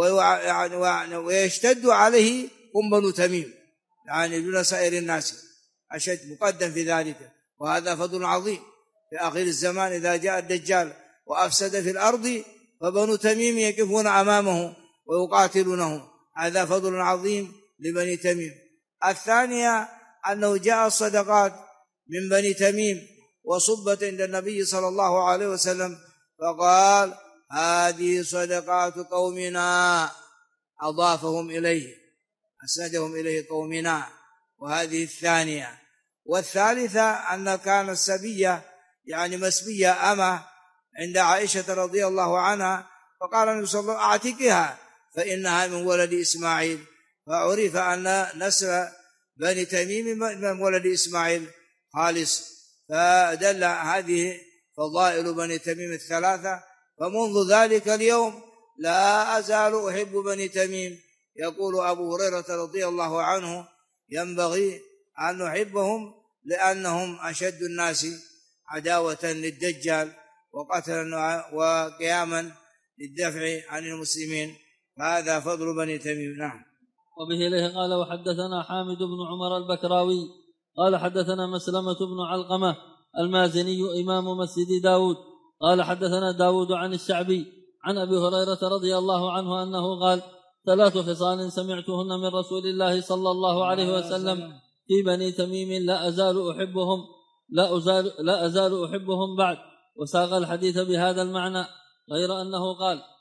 ويشتد عليه هم بنو تميم، يعني دون سائر الناس، أشد مقدم في ذلك. وهذا فضل عظيم في آخر الزمان إذا جاء الدجال وأفسد في الأرض، فبنو تميم يقفون أمامه ويقاتلونه، هذا فضل عظيم لبني تميم. الثانية أنه جاء الصدقات من بني تميم وصبت عند النبي صلى الله عليه وسلم، فقال هذه صدقات قومنا، أضافهم إليه، أسندهم إليه قومنا. وهذه الثانية. والثالثة أن كان السبية يعني مسبية أمة عند عائشة رضي الله عنها، فقال النبي صلى الله عليه وسلم أعتقها فإنها من ولد إسماعيل، فعرف أن نسل بني تميم من ولد إسماعيل خالص. فدل هذه فضائل بني تميم 3. فمنذ ذلك اليوم لا أزال أحب بني تميم. يقول أبو هريرة رضي الله عنه ينبغي أن نحبهم لأنهم أشد الناس عداوة للدجال وقتلا وقياما للدفع عن المسلمين، فهذا فضل بني تميم. نعم. وبه إليه قال وحدثنا حامد بن عمر البكراوي قال حدثنا مسلمة بن علقمة المازني إمام مسجد داود قال حدثنا داود عن الشعبي عن أبي هريرة رضي الله عنه أنه قال 3 خصال سمعتهن من رسول الله صلى الله عليه وسلم في بني تميم لا أزال أحبهم بعد. وساق الحديث بهذا المعنى، غير أنه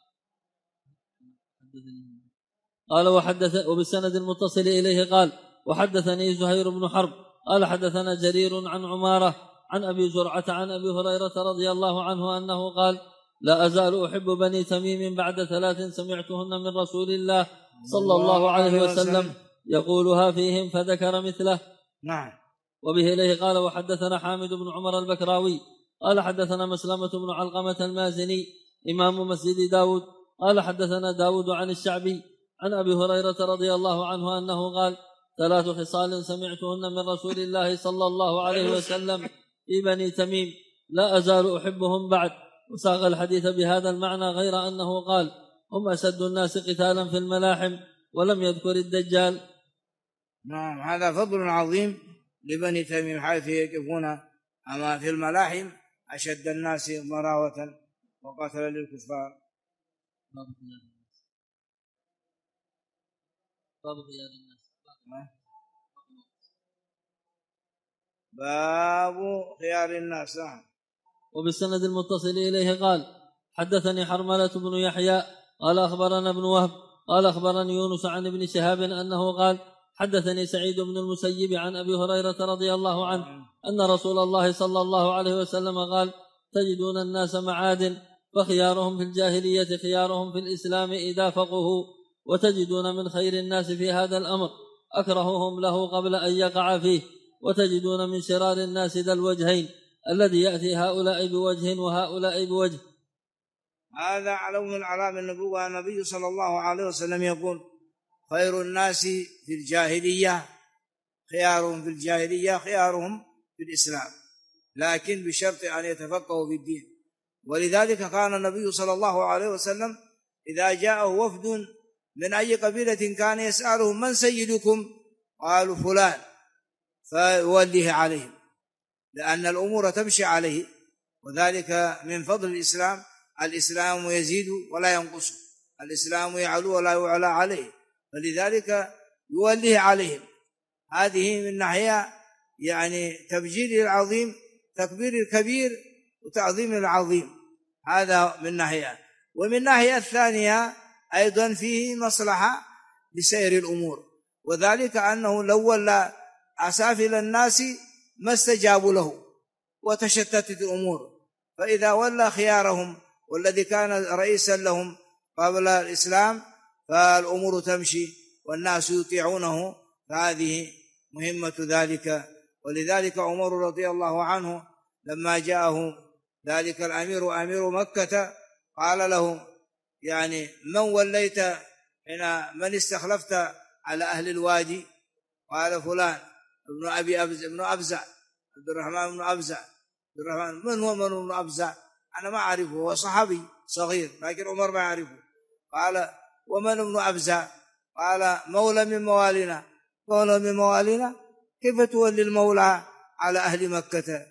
قال وبالسند المتصل إليه قال وحدثني زهير بن حرب قال حدثنا جرير عن عمارة عن أبي زرعة عن أبي هريرة رضي الله عنه أنه قال لا أزال أحب بني تميم بعد 3 سمعتهن من رسول الله صلى الله عليه وسلم يقولها فيهم، فذكر مثله. نعم. وبه إليه قال وحدثنا حامد بن عمر البكراوي قال حدثنا مسلمة بن علقمة المازني إمام مسجد داود قال حدثنا داود عن الشعبي عن أبي هريرة رضي الله عنه أنه قال 3 خصال سمعتهن من رسول الله صلى الله عليه وسلم في بني تميم لا أزال أحبهم بعد. وساق الحديث بهذا المعنى، غير أنه قال هم أشد الناس قتالا في الملاحم ولم يذكر الدجال. نعم. هذا فضل عظيم لبني تميم حيث يقفون أما في الملاحم أشد الناس ضراوة وقتلا للكفار. باب خيار الناس. وبالسند المتصل إليه قال حدثني حرملة بن يحيى قال أخبرنا ابن وهب قال أخبرني يونس عن ابن شهاب أنه قال حدثني سعيد بن المسيب عن أبي هريرة رضي الله عنه أن رسول الله صلى الله عليه وسلم قال تجدون الناس معادن فخيارهم في الجاهلية خيارهم في الإسلام إذا فقهوا، وتجدون من خير الناس في هذا الأمر أكرههم له قبل أن يقع فيه، وتجدون من شرار الناس ذا الوجهين الذي يأتي هؤلاء بوجه وهؤلاء بوجه. هذا علم من علام النبوة. النبي صلى الله عليه وسلم يقول خير الناس في الجاهلية خيارهم في الجاهلية خيارهم في الإسلام، لكن بشرط أن يتفقهوا في الدين. ولذلك كان النبي صلى الله عليه وسلم إذا جاءه وفد من أي قبيلة كان يسألهم من سيدكم؟ قالوا فلان، فيوليه عليهم، لأن الأمور تمشي عليه، وذلك من فضل الإسلام. الإسلام يزيد ولا ينقص، الإسلام يعلو ولا يعلى عليه، فلذلك يوليه عليهم. هذه من ناحية يعني تبجيل العظيم، تكبير الكبير وتعظيم العظيم، هذا من ناحية. ومن ناحية الثانية أيضا فيه مصلحة لسير الأمور، وذلك أنه لو ولى أسافل الناس ما استجابوا له وتشتتت الأمور، فإذا ولى خيارهم والذي كان رئيسا لهم قبل الإسلام فالأمور تمشي والناس يطيعونه، فهذه مهمة ذلك. ولذلك عمر رضي الله عنه لما جاءه ذلك الأمير أمير مكة قال له يعني من وليت هنا، من استخلفت على أهل الوادي؟ قال فلان ابن أبي أبزع، ابن أبزع، عبد الرحمن بن أبزع. عبد الرحمن من هو من ابن أبزع؟ أنا ما أعرفه، هو صحابي صغير لكن عمر ما يعرفه. قال ومن ابن أبزع؟ قال مولى من موالينا. مولى من موالينا؟ كيف تولي المولى على أهل مكة؟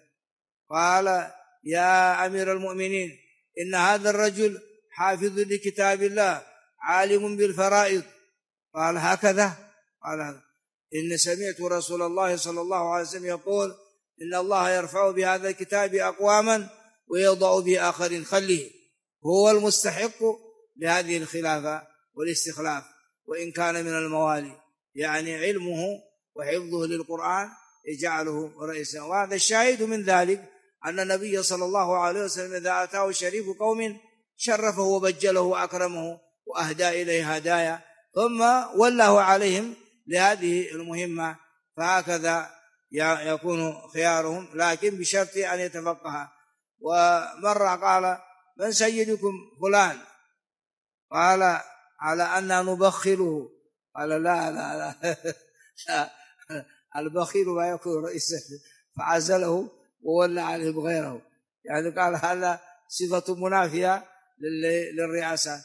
قال يا أمير المؤمنين إن هذا الرجل حافظ لكتاب الله عالم بالفرائض. قال هكذا؟ قال هذا إن سمعت رسول الله صلى الله عليه وسلم يقول إن الله يرفع بهذا الكتاب أقواما ويضع به آخرين، خليه، هو المستحق لهذه الخلافة والاستخلاف وإن كان من الموالي، يعني علمه وحفظه للقرآن يجعله رئيسا. وهذا الشاهد من ذلك أن النبي صلى الله عليه وسلم إذا أتاه شريف قوم شرفه وبجله وأكرمه وأهدى إليه هدايا ثم ولاه عليهم لهذه المهمة، فهكذا يكون خيارهم، لكن بشرط أن يتفقه. ومرة قال من سيدكم؟ فلان. قال على أن نبخله؟ قال لا لا لا, لا. البخيل ما يكون رئيسا، فعزله وولى عليه غيره، يعني قال هذا صفة منافية للرئاسة،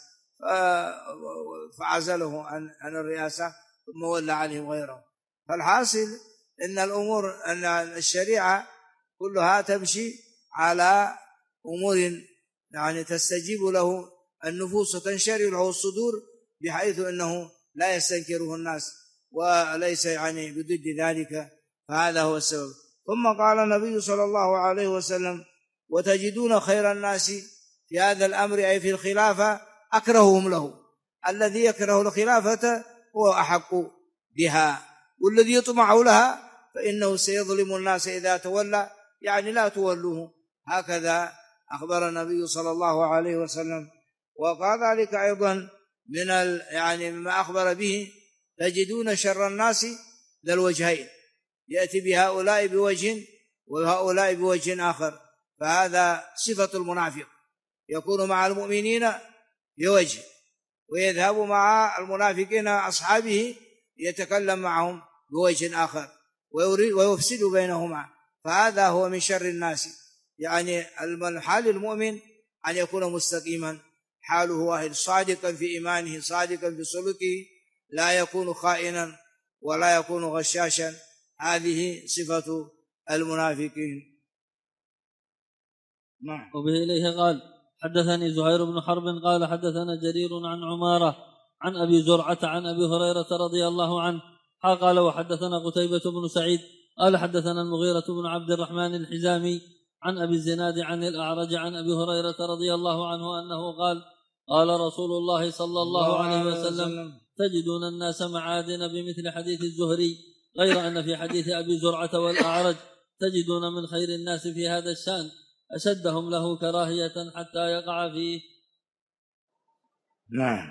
فعزله عن الرئاسة ثم ولى عليه غيره. فالحاصل إن الأمور أن الشريعة كلها تمشي على أمور يعني تستجيب له النفوس وتنشرح له الصدور، بحيث أنه لا يستنكره الناس وليس يعني بضد ذلك، فهذا هو السبب. ثم قال النبي صلى الله عليه وسلم وتجدون خير الناس في هذا الأمر أي في الخلافة أكرههم له. الذي يكره الخلافة هو أحق بها، والذي يطمع لها فإنه سيظلم الناس إذا تولى، يعني لا تولوه. هكذا أخبر النبي صلى الله عليه وسلم. وقال ذلك أيضا من يعني مما أخبر به تجدون شر الناس ذا الوجهين، يأتي بهؤلاء بوجه وهؤلاء بوجه آخر، فهذا صفة المنافق، يكون مع المؤمنين بوجه ويذهب مع المنافقين أصحابه يتكلم معهم بوجه آخر ويفسد بينهما، فهذا هو من شر الناس. يعني حال المؤمن أن يكون مستقيما، حاله أهل صادقا في إيمانه صادقا في سلوكه، لا يكون خائنا ولا يكون غشاشا، هذه صفة المنافقين. نعم. وبه إليه قال حدثني زهير بن حرب قال حدثنا جرير عن عمارة عن أبي زرعة عن أبي هريرة رضي الله عنه قال وحدثنا قتيبة بن سعيد قال حدثنا المغيرة بن عبد الرحمن الحزامي عن أبي الزناد عن الأعرج عن أبي هريرة رضي الله عنه أنه قال قال رسول الله صلى الله عليه وسلم: تجدون الناس معادن بمثل حديث الزهري، غير أن في حديث أبي زرعة والأعرج تجدون من خير الناس في هذا الشأن أشدهم له كراهية حتى يقع فيه. نعم.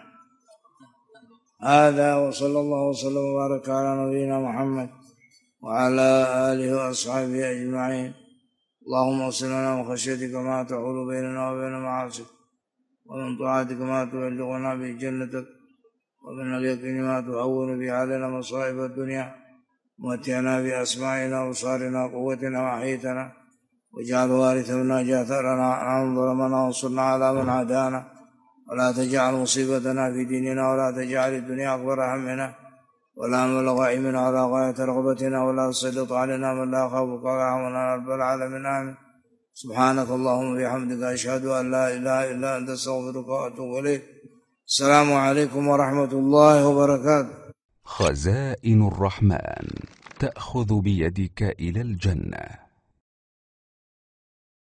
هذا وصلى الله وسلم وبارك على نبينا محمد وعلى آله وأصحابه أجمعين. اللهم اغفر لنا من خشيتك ما تحول بيننا وبين معاصيك، ومن طاعتك ما تبلغنا به جنتك، ومن اليقين ما تهون به علينا مصائب الدنيا، ومتعنا بأسماعنا وأبصارنا وقوتنا وأحييتنا، واجعل وارث منا جاثرنا عن ظلمنا وانصرنا على من عادانا، ولا تجعل مصيبتنا في ديننا، ولا تجعل الدنيا أكبر همنا ولا مبلغ علمنا ولا غاية رغبتنا، ولا تسلط علينا من لا يخافك ولا يرحمنا رب العالمين. آمين. سبحانك اللهم وبحمدك أشهد أن لا إله إلا أنت أستغفرك وأتوب إليك. السلام عليكم ورحمة الله وبركاته. خزائن الرحمن تأخذ بيدك إلى الجنة.